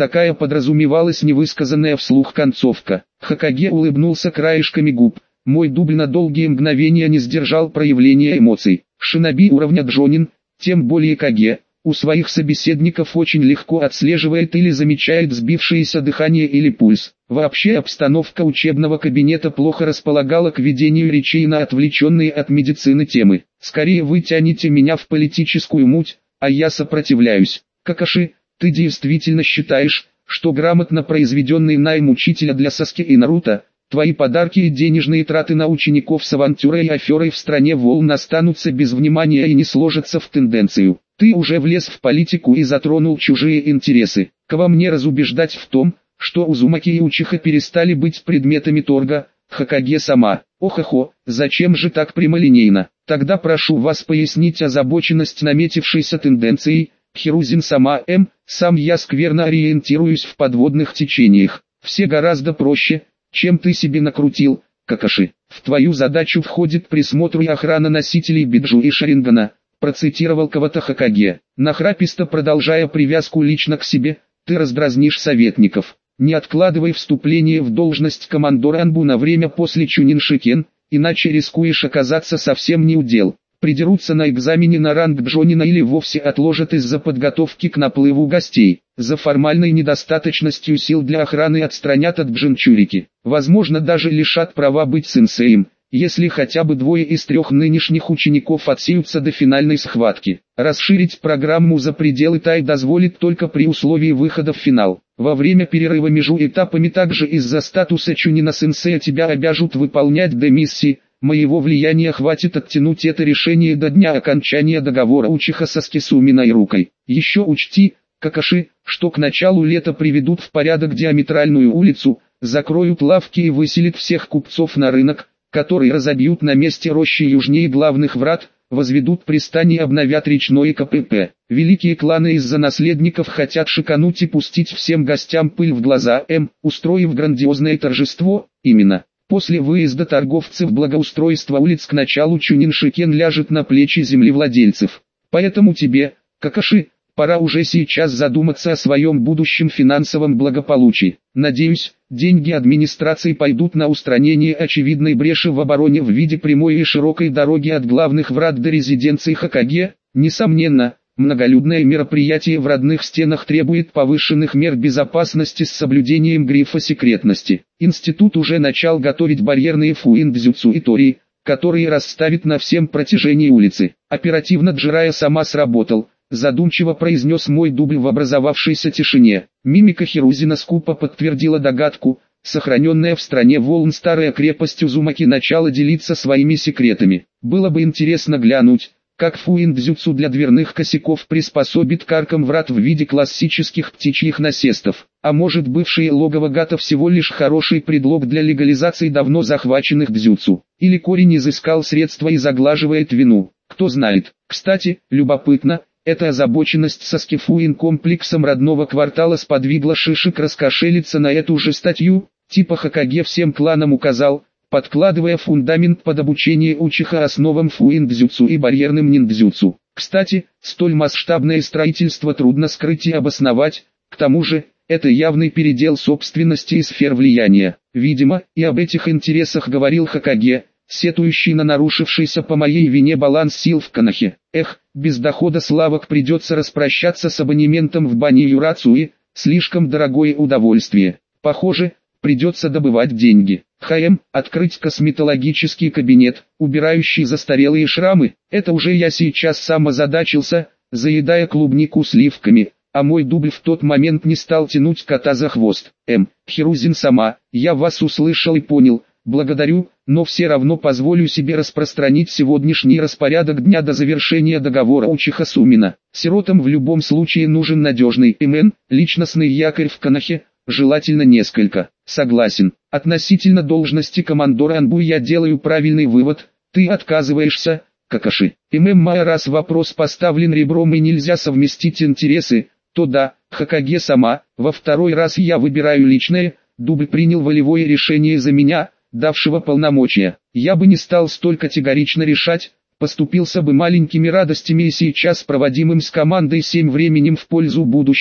Такая подразумевалась невысказанная вслух концовка. Хокаге улыбнулся краешками губ. Мой дубль на долгие мгновения не сдержал проявления эмоций. Шиноби уровня Джонин, тем более Каге, у своих собеседников очень легко отслеживает или замечает сбившееся дыхание или пульс. Вообще обстановка учебного кабинета плохо располагала к ведению речей на отвлеченные от медицины темы. Скорее вы тянете меня в политическую муть, а я сопротивляюсь. Какаши, ты действительно считаешь, что грамотно произведенный найм учителя для Саски и Наруто, твои подарки и денежные траты на учеников с авантюрой и аферой в стране волн останутся без внимания и не сложатся в тенденцию? Ты уже влез в политику и затронул чужие интересы. Кого мне разубеждать в том, что Узумаки и Учиха перестали быть предметами торга? Хокаге сама. Охохо, зачем же так прямолинейно? Тогда прошу вас пояснить озабоченность наметившейся тенденцией. Хирузин сама М. Сам я скверно ориентируюсь в подводных течениях. Все гораздо проще, чем ты себе накрутил, Какаши. В твою задачу входит присмотр и охрана носителей биджу и шарингана. Процитировал кого-то Хокаге. Нахраписто продолжая привязку лично к себе, ты раздразнишь советников. Не откладывай вступление в должность командора Анбу на время после Чуниншикен, иначе рискуешь оказаться совсем не у дел. Придерутся на экзамене на ранг Джонина или вовсе отложат из-за подготовки к наплыву гостей. За формальной недостаточностью сил для охраны отстранят от Бджинчурики. Возможно, даже лишат права быть сенсеем, если хотя бы двое из трех нынешних учеников отсеются до финальной схватки. Расширить программу за пределы Тай дозволит только при условии выхода в финал. Во время перерыва между этапами также из-за статуса Чунина-сенсея тебя обяжут выполнять демиссии. Моего влияния хватит оттянуть это решение до дня окончания договора Учиха со Скисуминой рукой. Еще учти, Какаши, что к началу лета приведут в порядок Диаметральную улицу, закроют лавки и выселят всех купцов на рынок, который разобьют на месте рощи южнее главных врат, возведут пристани и обновят речное КПП. Великие кланы из-за наследников хотят шикануть и пустить всем гостям пыль в глаза, М, устроив грандиозное торжество, именно. После выезда торговцев благоустройство улиц к началу Чуниншикен ляжет на плечи землевладельцев. Поэтому тебе, Какаши, пора уже сейчас задуматься о своем будущем финансовом благополучии. Надеюсь, деньги администрации пойдут на устранение очевидной бреши в обороне в виде прямой и широкой дороги от главных врат до резиденции Хокаге. Несомненно, многолюдное мероприятие в родных стенах требует повышенных мер безопасности с соблюдением грифа секретности. Институт уже начал готовить барьерные фуин-дзюцу и тори, которые расставит на всем протяжении улицы. Оперативно Джирая сама сработал. Задумчиво произнес мой дубль в образовавшейся тишине. Мимика Хирузина скупо подтвердила догадку. Сохраненная в стране волн старая крепость Узумаки начала делиться своими секретами. Было бы интересно глянуть, как фуин-дзюцу для дверных косяков приспособит к аркам врат в виде классических птичьих насестов. А может, бывшее логово Гата всего лишь хороший предлог для легализации давно захваченных дзюцу. Или корень изыскал средства и заглаживает вину. Кто знает. Кстати, любопытно, эта озабоченность со скифуин-комплексом родного квартала сподвигла Шишик раскошелиться на эту же статью, типа Хокаге всем кланам указал, подкладывая фундамент под обучение Учиха основам фуин-дзюцу и барьерным ниндзюцу. Кстати, столь масштабное строительство трудно скрыть и обосновать, к тому же, это явный передел собственности и сфер влияния. Видимо, и об этих интересах говорил Хокаге, сетующий на нарушившийся по моей вине баланс сил в Канахе. Эх, без дохода славок придется распрощаться с абонементом в бане Юрацуи, слишком дорогое удовольствие. Похоже, придется добывать деньги. ХМ, открыть косметологический кабинет, убирающий застарелые шрамы. Это уже я сейчас сам озадачился, заедая клубнику сливками, а мой дубль в тот момент не стал тянуть кота за хвост. М. Хирузин сама, я вас услышал и понял. Благодарю, но все равно позволю себе распространить сегодняшний распорядок дня до завершения договора Учиха Сумина. Сиротам в любом случае нужен надежный МН, личностный якорь в Канахе, желательно несколько. Согласен. Относительно должности командора Анбу я делаю правильный вывод, ты отказываешься, Какаши. ММ, раз вопрос поставлен ребром и нельзя совместить интересы, то да, Хокаге сама, во второй раз я выбираю личное, дубль принял волевое решение за меня, давшего полномочия. Я бы не стал столь категорично решать, поступился бы маленькими радостями и сейчас проводимым с командой семь временем в пользу будущего,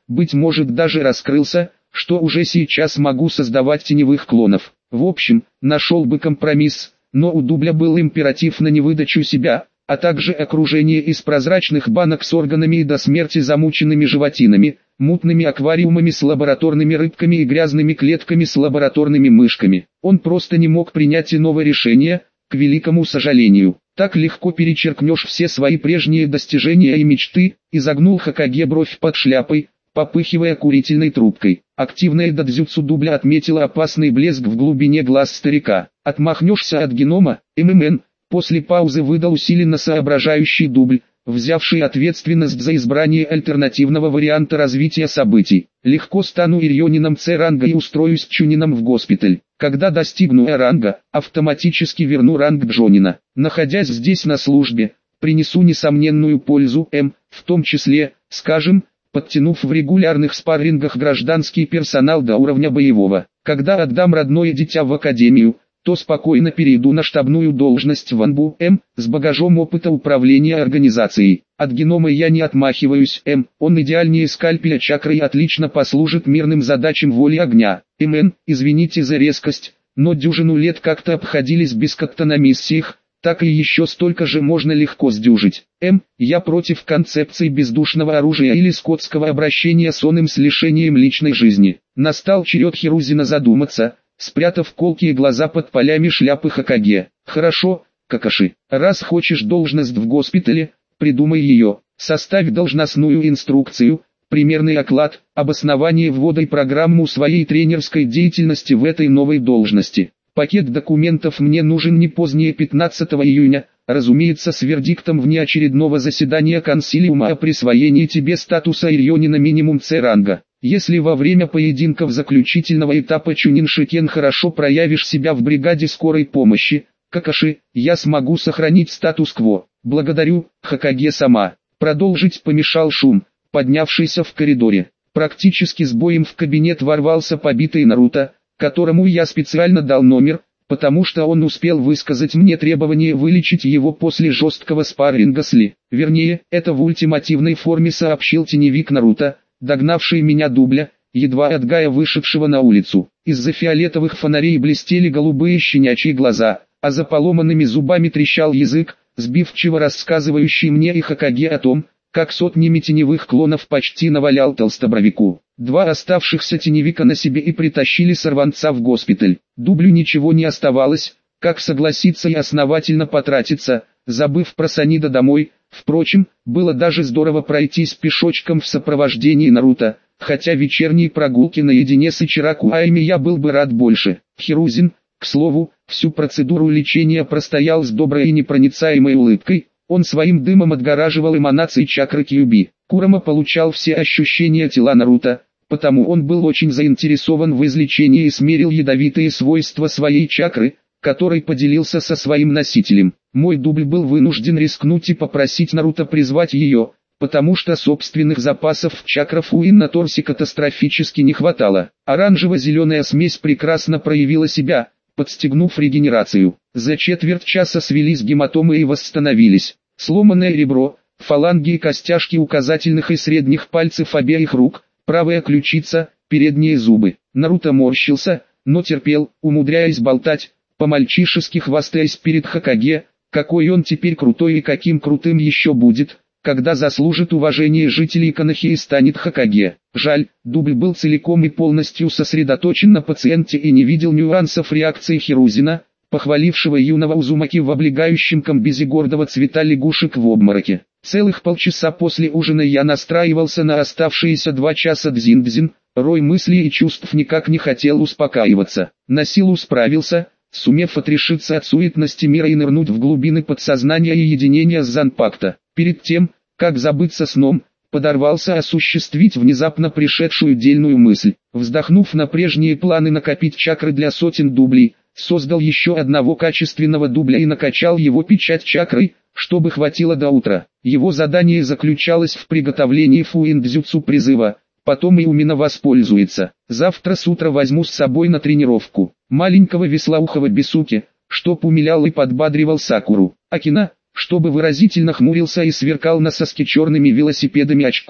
быть может даже раскрылся, что уже сейчас могу создавать теневых клонов. В общем, нашел бы компромисс, но у дубля был императив на невыдачу себя, а также окружение из прозрачных банок с органами и до смерти замученными животинами, мутными аквариумами с лабораторными рыбками и грязными клетками с лабораторными мышками. Он просто не мог принять иного решения, к великому сожалению. Так легко перечеркнешь все свои прежние достижения и мечты, изогнул Хокаге бровь под шляпой, попыхивая курительной трубкой. Активная додзюцу дубля отметила опасный блеск в глубине глаз старика. Отмахнешься от генома, ММН, после паузы выдал усиленно соображающий дубль, взявший ответственность за избрание альтернативного варианта развития событий. Легко стану Ирьонином С-ранга и устроюсь Чунином в госпиталь. Когда достигну Э-ранга, автоматически верну ранг Джонина. Находясь здесь на службе, принесу несомненную пользу М, в том числе, скажем, подтянув в регулярных спаррингах гражданский персонал до уровня боевого. Когда отдам родное дитя в академию, то спокойно перейду на штабную должность в Анбу М, с багажом опыта управления организацией. От генома я не отмахиваюсь М, он идеальнее скальпеля чакры и отлично послужит мирным задачам воли огня. МН, извините за резкость, но дюжину лет как-то обходились без как-то на миссиях, так и еще столько же можно легко сдюжить. М, я против концепции бездушного оружия или скотского обращения с оным с лишением личной жизни. Настал черед Хирузина задуматься, спрятав колкие глаза под полями шляпы Хокаге. Хорошо, Какаши, раз хочешь должность в госпитале, придумай ее, составь должностную инструкцию, примерный оклад, обоснование ввода и программу своей тренерской деятельности в этой новой должности. Пакет документов мне нужен не позднее пятнадцатого июня, разумеется с вердиктом внеочередного заседания консилиума о присвоении тебе статуса Ирьонина минимум С-ранга. Если во время поединков заключительного этапа Чунин-Шикен хорошо проявишь себя в бригаде скорой помощи, Какаши, я смогу сохранить статус-кво. Благодарю, Хокаге-сама. Продолжить помешал шум, поднявшийся в коридоре. Практически с боем в кабинет ворвался побитый Наруто, которому я специально дал номер, потому что он успел высказать мне требование вылечить его после жесткого спарринга с Ли. Вернее, это в ультимативной форме сообщил теневик Наруто, догнавший меня дубля, едва от Гая вышедшего на улицу. Из-за фиолетовых фонарей блестели голубые щенячьи глаза, а за поломанными зубами трещал язык, сбивчиво рассказывающий мне и Хокаге о том, как сотнями теневых клонов почти навалял толстобровику. Два оставшихся теневика на себе и притащили сорванца в госпиталь. Дублю ничего не оставалось, как согласиться и основательно потратиться, забыв про Санида домой. Впрочем, было даже здорово пройтись пешочком в сопровождении Наруто, хотя вечерние прогулки наедине с Ичираку Айми я был бы рад больше. Хирузин, к слову, всю процедуру лечения простоял с доброй и непроницаемой улыбкой, он своим дымом отгораживал эманации чакры Кьюби. Курама получал все ощущения тела Наруто, потому он был очень заинтересован в излечении и смерил ядовитые свойства своей чакры, который поделился со своим носителем. Мой дубль был вынужден рискнуть и попросить Наруто призвать ее, потому что собственных запасов чакров у Иннаторси катастрофически не хватало. Оранжево-зеленая смесь прекрасно проявила себя, подстегнув регенерацию. За четверть часа свелись гематомы и восстановились. Сломанное ребро, фаланги и костяшки указательных и средних пальцев обеих рук, правая ключица, передние зубы. Наруто морщился, но терпел, умудряясь болтать, по-мальчишески хвастаясь перед Хокаге, какой он теперь крутой и каким крутым еще будет, когда заслужит уважение жителей Конохи и станет Хокаге. Жаль, дубль был целиком и полностью сосредоточен на пациенте и не видел нюансов реакции Хирузина, похвалившего юного Узумаки в облегающем комбезе гордого цвета лягушек в обмороке. Целых полчаса после ужина я настраивался на оставшиеся два часа дзин-дзин, рой мыслей и чувств никак не хотел успокаиваться. На силу справился, сумев отрешиться от суетности мира и нырнуть в глубины подсознания и единения с Занпакта. Перед тем, как забыться сном, подорвался осуществить внезапно пришедшую дельную мысль. Вздохнув на прежние планы накопить чакры для сотен дублей, создал еще одного качественного дубля и накачал его печать чакрой, чтобы хватило до утра. Его задание заключалось в приготовлении фуиндзюцу призыва, потом и Умина воспользуется. Завтра с утра возьму с собой на тренировку маленького веслоухого Бисуки, чтоб умилял и подбадривал Сакуру. Акина, чтобы выразительно хмурился и сверкал на соске черными велосипедами очков.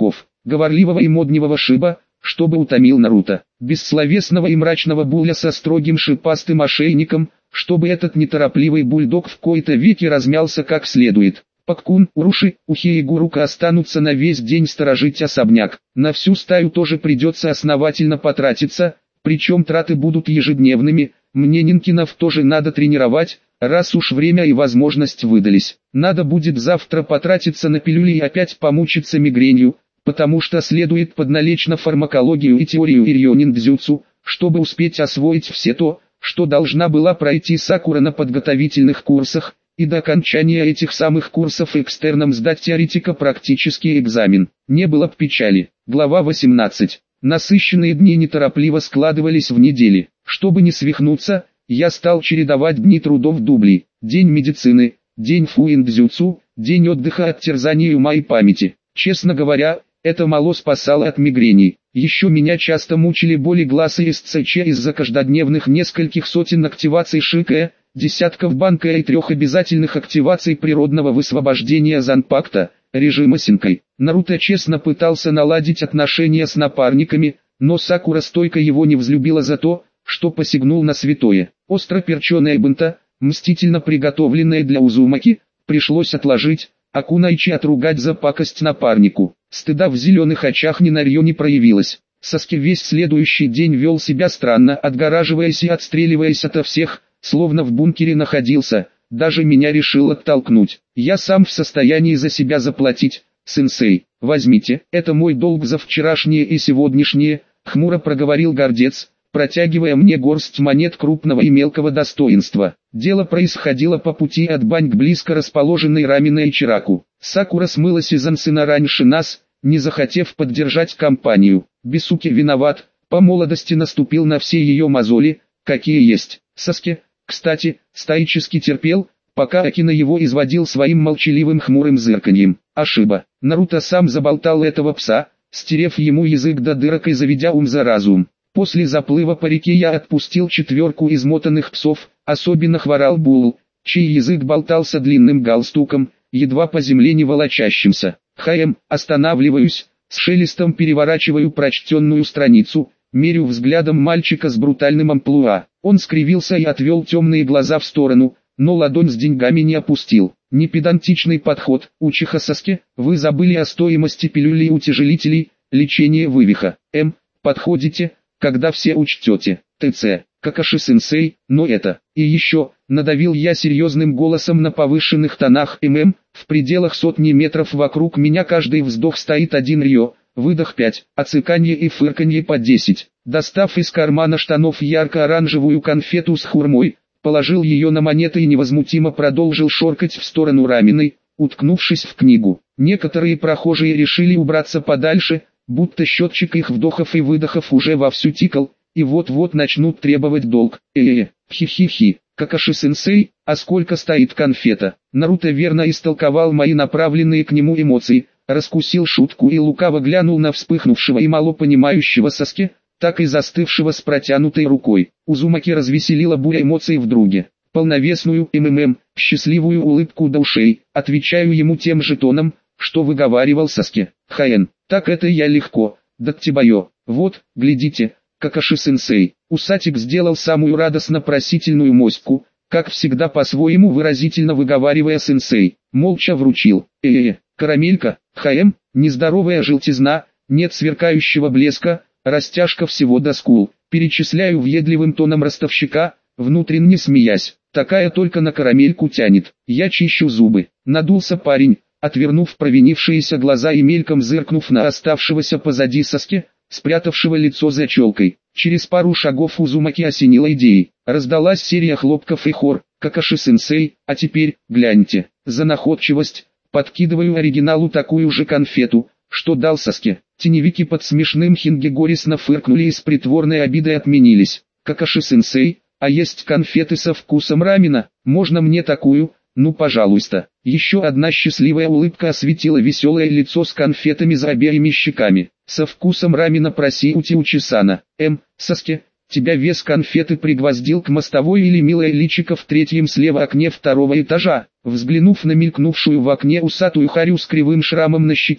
говорливого и модневого Шиба, чтобы утомил Наруто, бессловесного и мрачного Буля со строгим шипастым ошейником, чтобы этот неторопливый бульдог в кои-то веки размялся как следует. Паккун, Уруши, Ухи и Гурука останутся на весь день сторожить особняк. На всю стаю тоже придется основательно потратиться, причем траты будут ежедневными. Мне Нинкинов тоже надо тренировать, раз уж время и возможность выдались. Надо будет завтра потратиться на пилюли и опять помучиться мигренью, потому что следует подналечь на фармакологию и теорию ирьё-ниндзюцу, чтобы успеть освоить все то, что должна была пройти Сакура на подготовительных курсах, и до окончания этих самых курсов экстерном сдать теоретико-практический экзамен. Не было б печали. Глава восемнадцать. Насыщенные дни неторопливо складывались в недели. Чтобы не свихнуться, я стал чередовать дни трудов дублей. День медицины, день фуиндзюцу, день отдыха от терзания ума и памяти. Честно говоря, это мало спасало от мигрений. Еще меня часто мучили боли глаз и СЦЧ из-за каждодневных нескольких сотен активаций Шикэ, десятков банка и трех обязательных активаций природного высвобождения Занпакта, режима Синкай. Наруто честно пытался наладить отношения с напарниками, но Сакура стойко его не взлюбила за то, что посягнул на святое. Остро перченая бенто, мстительно приготовленная для Узумаки, пришлось отложить, а Кунайчи отругать за пакость напарнику. Стыда в зеленых очах ни на рьё не проявилось. Саски весь следующий день вел себя странно, отгораживаясь и отстреливаясь ото всех, словно в бункере находился, даже меня решил оттолкнуть. Я сам в состоянии за себя заплатить, сенсей. Возьмите, это мой долг за вчерашнее и сегодняшнее, хмуро проговорил гордец, протягивая мне горсть монет крупного и мелкого достоинства. Дело происходило по пути от бань к близко расположенной Раминой Ичираку. Сакура смылась из Ансына раньше нас, не захотев поддержать компанию. Бисуки виноват, по молодости наступил на все ее мозоли, какие есть. Саске, кстати, стоически терпел, пока Акина его изводил своим молчаливым хмурым зырканьем. Ашиба. Наруто сам заболтал этого пса, стерев ему язык до дырок и заведя ум за разум. После заплыва по реке я отпустил четверку измотанных псов, особенно хворал Бул, чей язык болтался длинным галстуком, едва по земле не волочащимся. Хаем, останавливаюсь, с шелестом переворачиваю прочтенную страницу, мерю взглядом мальчика с брутальным амплуа. Он скривился и отвел темные глаза в сторону, но ладонь с деньгами не опустил. Непедантичный подход. Учиха Саске, вы забыли о стоимости пилюли и утяжелителей, лечения вывиха. М. Подходите, когда все учтете. ТЦ. Какаши-сенсей, но это. И еще, надавил я серьезным голосом на повышенных тонах. ММ, в пределах сотни метров вокруг меня каждый вздох стоит один рьё. Выдох пять, оцыканье и фырканье по десять. Достав из кармана штанов ярко-оранжевую конфету с хурмой, положил ее на монеты и невозмутимо продолжил шоркать в сторону Раминой, уткнувшись в книгу. Некоторые прохожие решили убраться подальше, будто счетчик их вдохов и выдохов уже вовсю тикал, и вот-вот начнут требовать долг. Э-э-э, хи-хи-хи, Какаши-сенсей, а сколько стоит конфета? Наруто верно истолковал мои направленные к нему эмоции, раскусил шутку и лукаво глянул на вспыхнувшего и мало понимающего Саске, так и застывшего с протянутой рукой. Узумаки развеселила буря эмоций в друге. Полновесную МММ, счастливую улыбку до ушей, отвечаю ему тем же тоном, что выговаривал Саске. Хаен, так это я легко, Даттибайо. Вот, глядите, Какаши-сенсей. Усатик сделал самую радостно-просительную моську, как всегда по-своему выразительно выговаривая сенсей. Молча вручил. Э-э-э, карамелька, хаем, нездоровая желтизна, нет сверкающего блеска, растяжка всего до скул. Перечисляю въедливым тоном ростовщика, внутренне смеясь. Такая только на карамельку тянет. Я чищу зубы. Надулся парень, отвернув провинившиеся глаза и мельком зыркнув на оставшегося позади Саске, спрятавшего лицо за челкой. Через пару шагов Узумаки осенила идеей. Раздалась серия хлопков и хор. Какаши-сенсей, а теперь, гляньте, за находчивость, подкидываю оригиналу такую же конфету, что дал Саске. Теневики под смешным хинги горестно фыркнули и с притворной обидой отменились. Какаши-сенсей, а есть конфеты со вкусом рамена, можно мне такую? Ну пожалуйста. Еще одна счастливая улыбка осветила веселое лицо с конфетами за обеими щеками. Со вкусом рамена проси у Тиучи-сана. М, Саске, тебя вес конфеты пригвоздил к мостовой или милое личико в третьем слева окне второго этажа? Взглянув на мелькнувшую в окне усатую харю с кривым шрамом на щеке,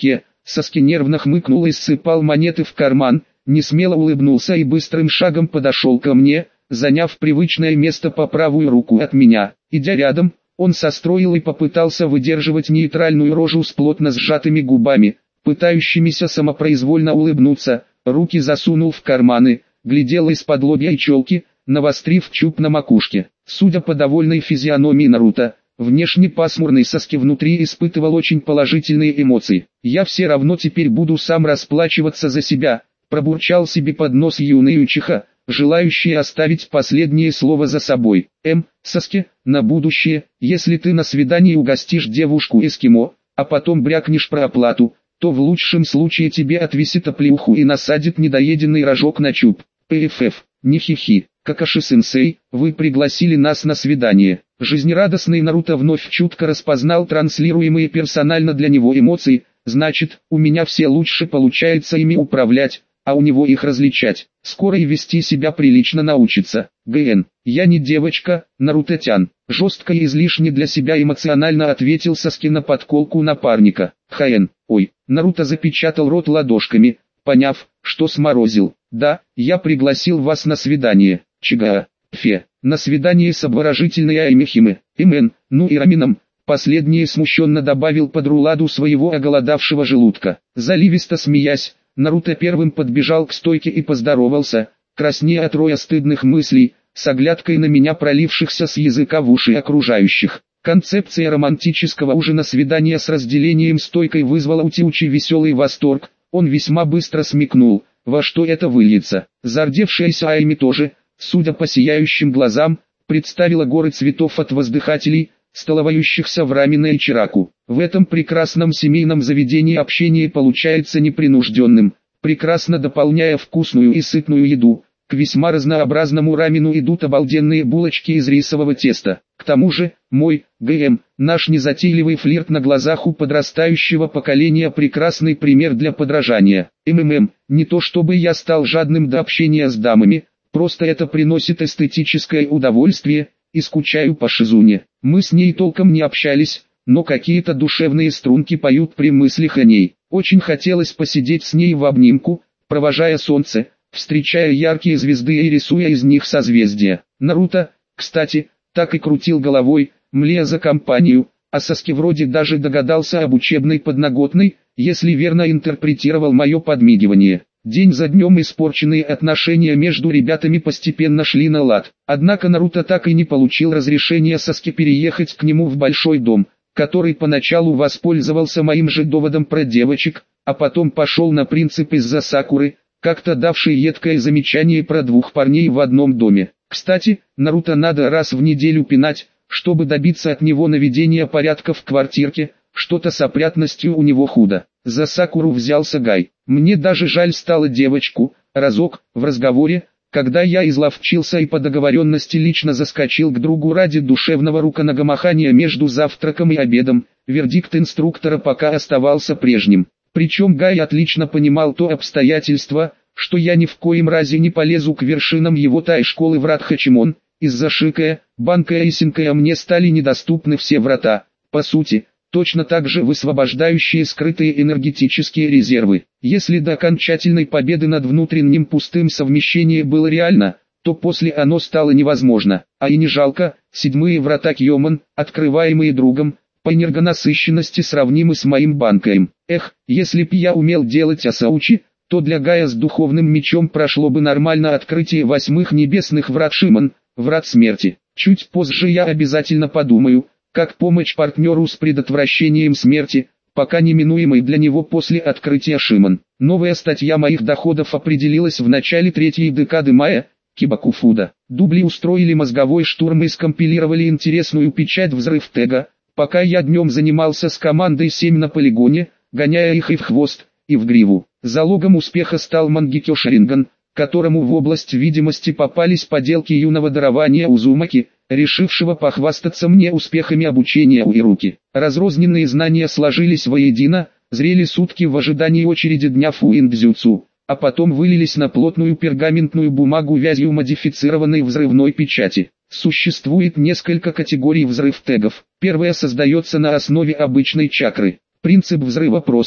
Саски нервно хмыкнул и ссыпал монеты в карман, несмело улыбнулся и быстрым шагом подошел ко мне, заняв привычное место по правую руку от меня. Идя рядом, он состроил и попытался выдерживать нейтральную рожу с плотно сжатыми губами, пытающимися самопроизвольно улыбнуться, руки засунул в карманы, глядел из-под лобья и челки, навострив чуб на макушке. Судя по довольной физиономии Наруто, внешне пасмурный Саски внутри испытывал очень положительные эмоции. «Я все равно теперь буду сам расплачиваться за себя», пробурчал себе под нос юный Учиха, желающий оставить последнее слово за собой. «Эм, Саски, на будущее, если ты на свидании угостишь девушку эскимо, а потом брякнешь про оплату, то в лучшем случае тебе отвесит оплеуху и насадит недоеденный рожок на чуб. ПФФ, не хихи, Какаши-сенсей, вы пригласили нас на свидание». Жизнерадостный Наруто вновь чутко распознал транслируемые персонально для него эмоции, значит, у меня все лучше получается ими управлять, а у него их различать. Скоро и вести себя прилично научится. ГН, я не девочка, Наруто-тян. Жестко и излишне для себя эмоционально ответил Саски на подколку напарника. ХН, ой, Наруто запечатал рот ладошками, поняв, что сморозил. Да, я пригласил вас на свидание. Чигаа, Пфе, на свидание с обворожительной Аймихимы, Имен, ну и Рамином. Последнее смущенно добавил под руладу своего оголодавшего желудка. Заливисто смеясь, Наруто первым подбежал к стойке и поздоровался, краснея от роя стыдных мыслей, с оглядкой на меня пролившихся с языка в уши окружающих. Концепция романтического ужина-свидания с разделением стойкой вызвала у Тиучи веселый восторг, он весьма быстро смекнул, во что это выльется. Зардевшаяся Айми тоже, судя по сияющим глазам, представила горы цветов от воздыхателей, столовающихся в Рамина и Чираку. В этом прекрасном семейном заведении общение получается непринужденным, прекрасно дополняя вкусную и сытную еду. К весьма разнообразному рамину идут обалденные булочки из рисового теста. К тому же, мой, ГМ, наш незатейливый флирт на глазах у подрастающего поколения прекрасный пример для подражания. МММ, не то чтобы я стал жадным до общения с дамами, просто это приносит эстетическое удовольствие, и скучаю по Шизуне. Мы с ней толком не общались, но какие-то душевные струнки поют при мыслях о ней. Очень хотелось посидеть с ней в обнимку, провожая солнце, встречая яркие звезды и рисуя из них созвездия. Наруто, кстати, так и крутил головой, млея за компанию, а Саски вроде даже догадался об учебной подноготной, если верно интерпретировал мое подмигивание. День за днем испорченные отношения между ребятами постепенно шли на лад. Однако Наруто так и не получил разрешения Саски переехать к нему в большой дом, который поначалу воспользовался моим же доводом про девочек, а потом пошел на принцип из-за Сакуры, как-то давший едкое замечание про двух парней в одном доме. Кстати, Наруто надо раз в неделю пинать, чтобы добиться от него наведения порядка в квартирке, что-то с опрятностью у него худо. За Сакуру взялся Гай. Мне даже жаль стало девочку. Разок, в разговоре, когда я изловчился и по договоренности лично заскочил к другу ради душевного руконогомахания между завтраком и обедом, вердикт инструктора пока оставался прежним. Причем Гай отлично понимал то обстоятельство, что я ни в коем разе не полезу к вершинам его тай-школы в Радхачимон. Из-за Шикая, Банкая и Синкая мне стали недоступны все врата. По сути, точно так же высвобождающие скрытые энергетические резервы. Если до окончательной победы над внутренним пустым совмещение было реально, то после оно стало невозможно. А и не жалко, седьмые врата Кьёмон, открываемые другом, по энергонасыщенности сравнимы с моим Банкаем. Эх, если б я умел делать Асаучи, то для Гая с духовным мечом прошло бы нормально открытие восьмых небесных врат Шимон, врат смерти. Чуть позже я обязательно подумаю, как помочь партнеру с предотвращением смерти, пока неминуемой для него после открытия Шимон. Новая статья моих доходов определилась в начале третьей декады мая, Кибакуфуда. Дубли устроили мозговой штурм и скомпилировали интересную печать взрыв тега, пока я днем занимался с командой семь на полигоне, гоняя их и в хвост, и в гриву. Залогом успеха стал Мангекё Шаринган, которому в область видимости попались поделки юного дарования Узумаки, решившего похвастаться мне успехами обучения у Ируки. Разрозненные знания сложились воедино, зрели сутки в ожидании очереди дня Фуиндзюцу, а потом вылились на плотную пергаментную бумагу вязью модифицированной взрывной печати. Существует несколько категорий взрыв-тегов. Первая создается на основе обычной чакры. Принцип взрыва прост.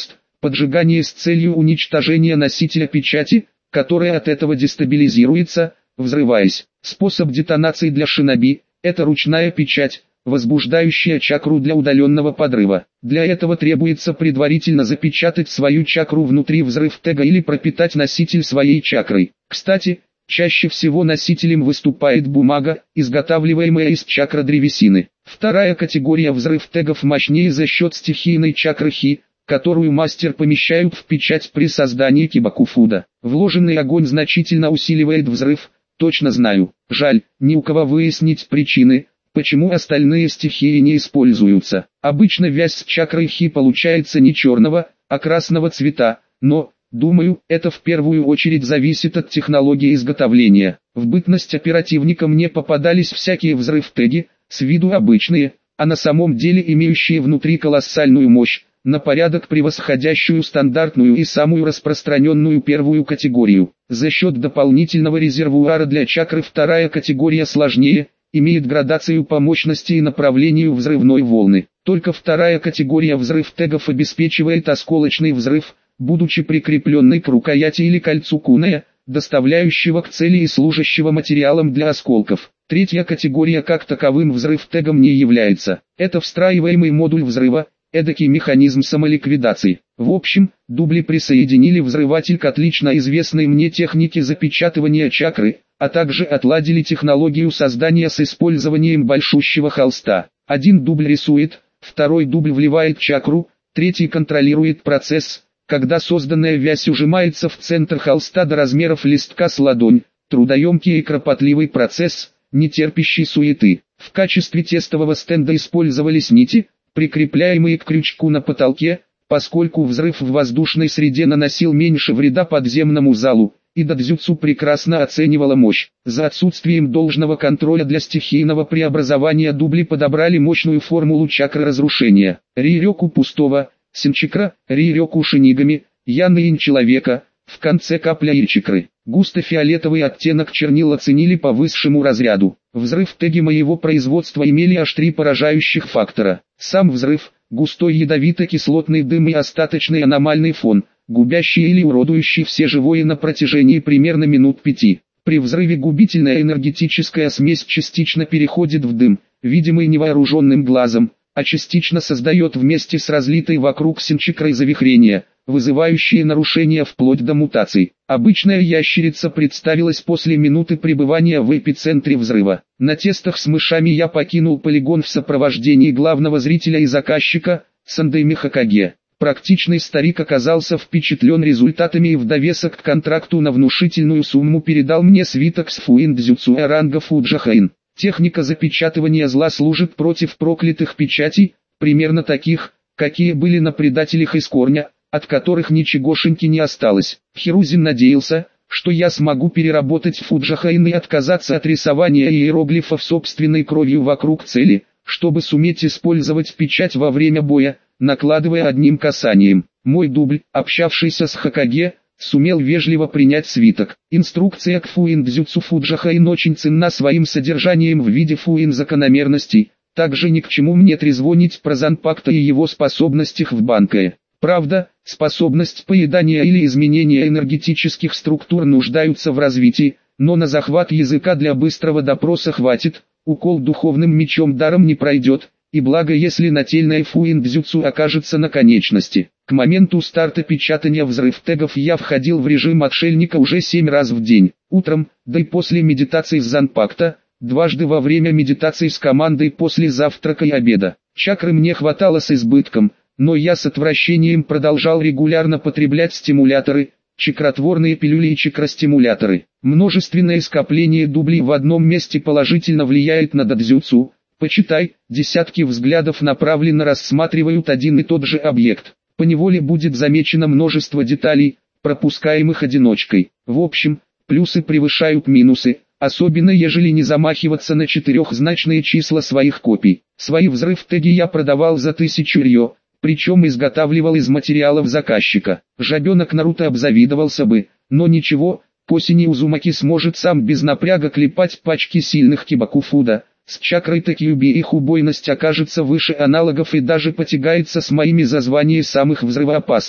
поджигание с целью уничтожения носителя печати, который от этого дестабилизируется, взрываясь. Способ детонации для шиноби – это ручная печать, возбуждающая чакру для удаленного подрыва. Для этого требуется предварительно запечатать свою чакру внутри взрыв тега или пропитать носитель своей чакрой. Кстати, чаще всего носителем выступает бумага, изготавливаемая из чакра-древесины. Вторая категория взрыв тегов мощнее за счет стихийной чакры Хи, которую мастер помещают в печать при создании кибакуфуда. Вложенный огонь значительно усиливает взрыв, точно знаю. Жаль, ни у кого выяснить причины, почему остальные стихии не используются. Обычно вязь с чакрой Хи получается не черного, а красного цвета, но, думаю, это в первую очередь зависит от технологии изготовления. В бытность оперативника мне попадались всякие взрыв-теги, с виду обычные, а на самом деле имеющие внутри колоссальную мощь, на порядок превосходящую стандартную и самую распространенную первую категорию. За счет дополнительного резервуара для чакры вторая категория сложнее, имеет градацию по мощности и направлению взрывной волны. Только вторая категория взрыв-тегов обеспечивает осколочный взрыв, будучи прикрепленной к рукояти или кольцу куная, доставляющего к цели и служащего материалом для осколков. Третья категория как таковым взрыв-тегом не является. Это встраиваемый модуль взрыва, эдакий механизм самоликвидации. В общем, дубли присоединили взрыватель к отлично известной мне технике запечатывания чакры, а также отладили технологию создания с использованием большущего холста. Один дубль рисует, второй дубль вливает чакру, третий контролирует процесс, когда созданная вязь ужимается в центр холста до размеров листка с ладонь. Трудоемкий и кропотливый процесс, не терпящий суеты. В качестве тестового стенда использовались нити, прикрепляемые к крючку на потолке, поскольку взрыв в воздушной среде наносил меньше вреда подземному залу, и додзюцу прекрасно оценивала мощь. За отсутствием должного контроля для стихийного преобразования дубли подобрали мощную формулу чакры разрушения. Ри-рёку пустого, синчакра, ри-рёку шинигами, ян-ин человека, в конце капля ичикры. Густо-фиолетовый оттенок чернил оценили по высшему разряду. Взрыв теги моего производства имели аж три поражающих фактора. Сам взрыв, густой ядовито-кислотный дым и остаточный аномальный фон, губящий или уродующий все живое на протяжении примерно минут пяти. При взрыве губительная энергетическая смесь частично переходит в дым, видимый невооруженным глазом, а частично создает вместе с разлитой вокруг синчакрой завихрения, вызывающие нарушения вплоть до мутаций. Обычная ящерица представилась после минуты пребывания в эпицентре взрыва. На тестах с мышами я покинул полигон в сопровождении главного зрителя и заказчика, Сандайми Хокаге. Практичный старик оказался впечатлен результатами и в довесок к контракту на внушительную сумму передал мне свиток с фуиндзюцу ранга Фуджахайн. Техника запечатывания зла служит против проклятых печатей, примерно таких, какие были на предателях из корня, от которых ничегошеньки не осталось. Хирузин надеялся, что я смогу переработать Фуджахайн и отказаться от рисования иероглифов собственной кровью вокруг цели, чтобы суметь использовать печать во время боя, накладывая одним касанием. Мой дубль, общавшийся с Хокаге, сумел вежливо принять свиток. Инструкция к фуиндзюцу Фуджахайн очень ценна своим содержанием в виде фуин-закономерностей, также ни к чему мне трезвонить про Занпакта и его способностях в банкае. Правда, способность поедания или изменения энергетических структур нуждаются в развитии, но на захват языка для быстрого допроса хватит, укол духовным мечом даром не пройдет, и благо если нательное фуиндзюцу окажется на конечности. К моменту старта печатания взрыв тегов я входил в режим отшельника уже семь раз в день, утром, да и после медитации с Занпакта, дважды во время медитации с командой после завтрака и обеда. Чакры мне хватало с избытком, но я с отвращением продолжал регулярно потреблять стимуляторы, чакротворные пилюли и чакростимуляторы. Множественное скопление дублей в одном месте положительно влияет на додзюцу. Почитай, десятки взглядов направленно рассматривают один и тот же объект. Поневоле будет замечено множество деталей, пропускаемых одиночкой. В общем, плюсы превышают минусы, особенно ежели не замахиваться на четырехзначные числа своих копий. Свои взрыв-теги я продавал за тысячу рьё, причем изготавливал из материалов заказчика. Жабенок Наруто обзавидовался бы, но ничего, к осени Узумаки сможет сам без напряга клепать пачки сильных кибакуфуда. С чакрой Текьюби их убойность окажется выше аналогов и даже потягается с моими за звание самых взрывоопасных.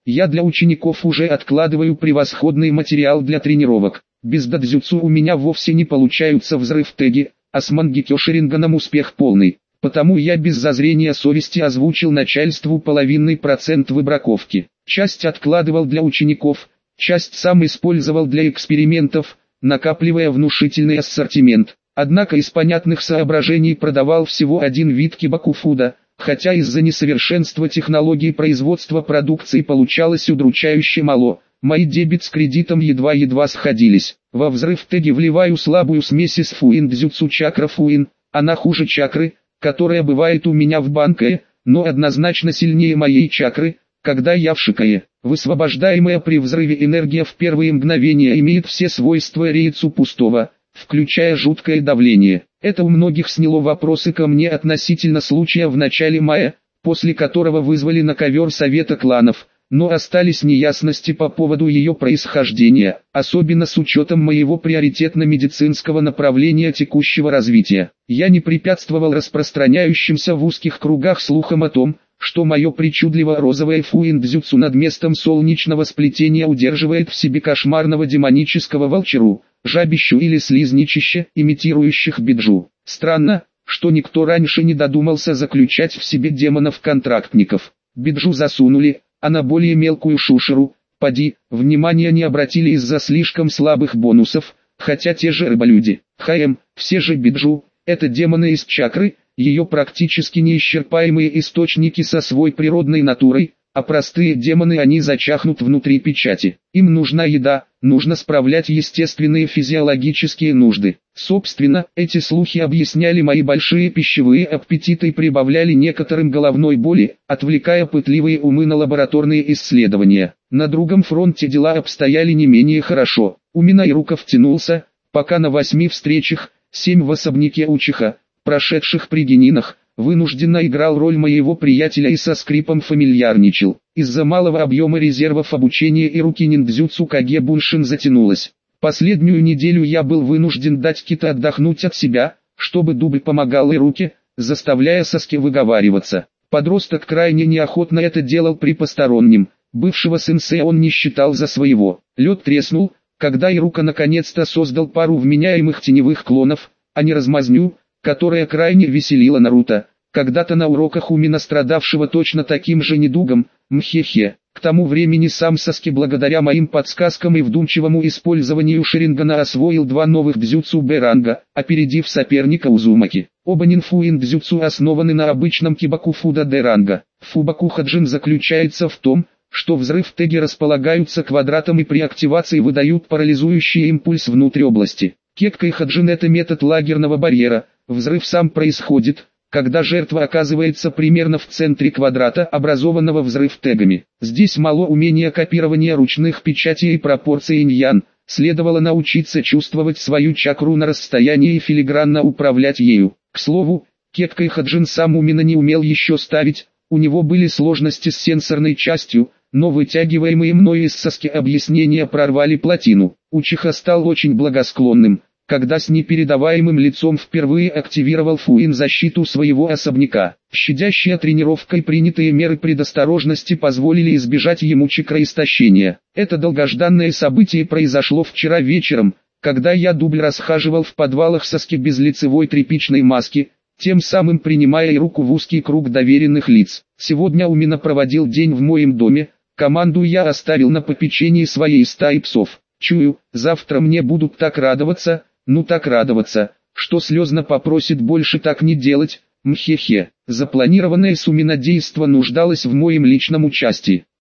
Я для учеников уже откладываю превосходный материал для тренировок. Без дадзюцу у меня вовсе не получаются взрыв теги, а с Мангекё Шаринганом успех полный. Потому я без зазрения совести озвучил начальству половинный процент выбраковки. Часть откладывал для учеников, часть сам использовал для экспериментов, накапливая внушительный ассортимент. Однако из понятных соображений продавал всего один вид кибакуфуда, хотя из-за несовершенства технологии производства продукции получалось удручающе мало. Мои дебет с кредитом едва-едва сходились. Во взрыв теги вливаю слабую смесь из фуин дзюцу чакра фуин, она хуже чакры, которая бывает у меня в банке, но однозначно сильнее моей чакры, когда я в шикае. Высвобождаемая при взрыве энергия в первые мгновения имеет все свойства рейцу пустого, включая жуткое давление. Это у многих сняло вопросы ко мне относительно случая в начале мая, после которого вызвали на ковер Совета кланов, но остались неясности по поводу ее происхождения, особенно с учетом моего приоритетно-медицинского направления текущего развития. Я не препятствовал распространяющимся в узких кругах слухам о том, что мое причудливо-розовое фуин-дзюцу над местом солнечного сплетения удерживает в себе кошмарного демонического волчару, жабищу или слизничище, имитирующих биджу. Странно, что никто раньше не додумался заключать в себе демонов-контрактников. Биджу засунули, а на более мелкую шушеру, поди, внимания не обратили из-за слишком слабых бонусов, хотя те же рыболюди, ХМ, все же биджу, это демоны из чакры, ее практически неисчерпаемые источники со свой природной натурой, а простые демоны они зачахнут внутри печати. Им нужна еда, нужно справлять естественные физиологические нужды. Собственно, эти слухи объясняли мои большие пищевые аппетиты и прибавляли некоторым головной боли, отвлекая пытливые умы на лабораторные исследования. На другом фронте дела обстояли не менее хорошо. У Минайрука втянулся, пока на восьми встречах, семь в особняке Учиха, прошедших при генинах, вынужденно играл роль моего приятеля и со скрипом фамильярничал. Из-за малого объема резервов обучения и руки ниндзюцу Каге Буншин затянулась. Последнюю неделю я был вынужден дать Кита отдохнуть от себя, чтобы дубль помогал и руки, заставляя Саски выговариваться. Подросток крайне неохотно это делал при постороннем, бывшего сенсея он не считал за своего. Лед треснул, когда Ирука наконец-то создал пару вменяемых теневых клонов, а не размазню, которая крайне веселила Наруто, когда-то на уроках у Мина страдавшего точно таким же недугом, мхехе. К тому времени сам Саски благодаря моим подсказкам и вдумчивому использованию Шарингана освоил два новых дзюцу Б-ранга, опередив соперника Узумаки. Оба нинфуин дзюцу основаны на обычном кибакуфуда Д-ранга. Фубаку Хаджин заключается в том, что взрыв теги располагаются квадратом и при активации выдают парализующий импульс внутрь области. Кекка и Хаджин — это метод лагерного барьера. Взрыв сам происходит, когда жертва оказывается примерно в центре квадрата, образованного взрыв-тегами. Здесь мало умения копирования ручных печатей и пропорций инь-ян, следовало научиться чувствовать свою чакру на расстоянии и филигранно управлять ею. К слову, Кекка и Хаджин сам Умина не умел еще ставить, у него были сложности с сенсорной частью, но вытягиваемые мною из Саски объяснения прорвали плотину. Учиха стал очень благосклонным, когда с непередаваемым лицом впервые активировал Фуин защиту своего особняка. Щадящая тренировка и принятые меры предосторожности позволили избежать ему чакроистощения. Это долгожданное событие произошло вчера вечером, когда я дубль расхаживал в подвалах Саски без лицевой тряпичной маски, тем самым принимая и руку в узкий круг доверенных лиц. Сегодня Умина проводил день в моем доме, команду я оставил на попечении своей стаи псов. Чую, завтра мне будут так радоваться, ну так радоваться, что слезно попросит больше так не делать, мхехе. Запланированное суминодейство нуждалось в моем личном участии.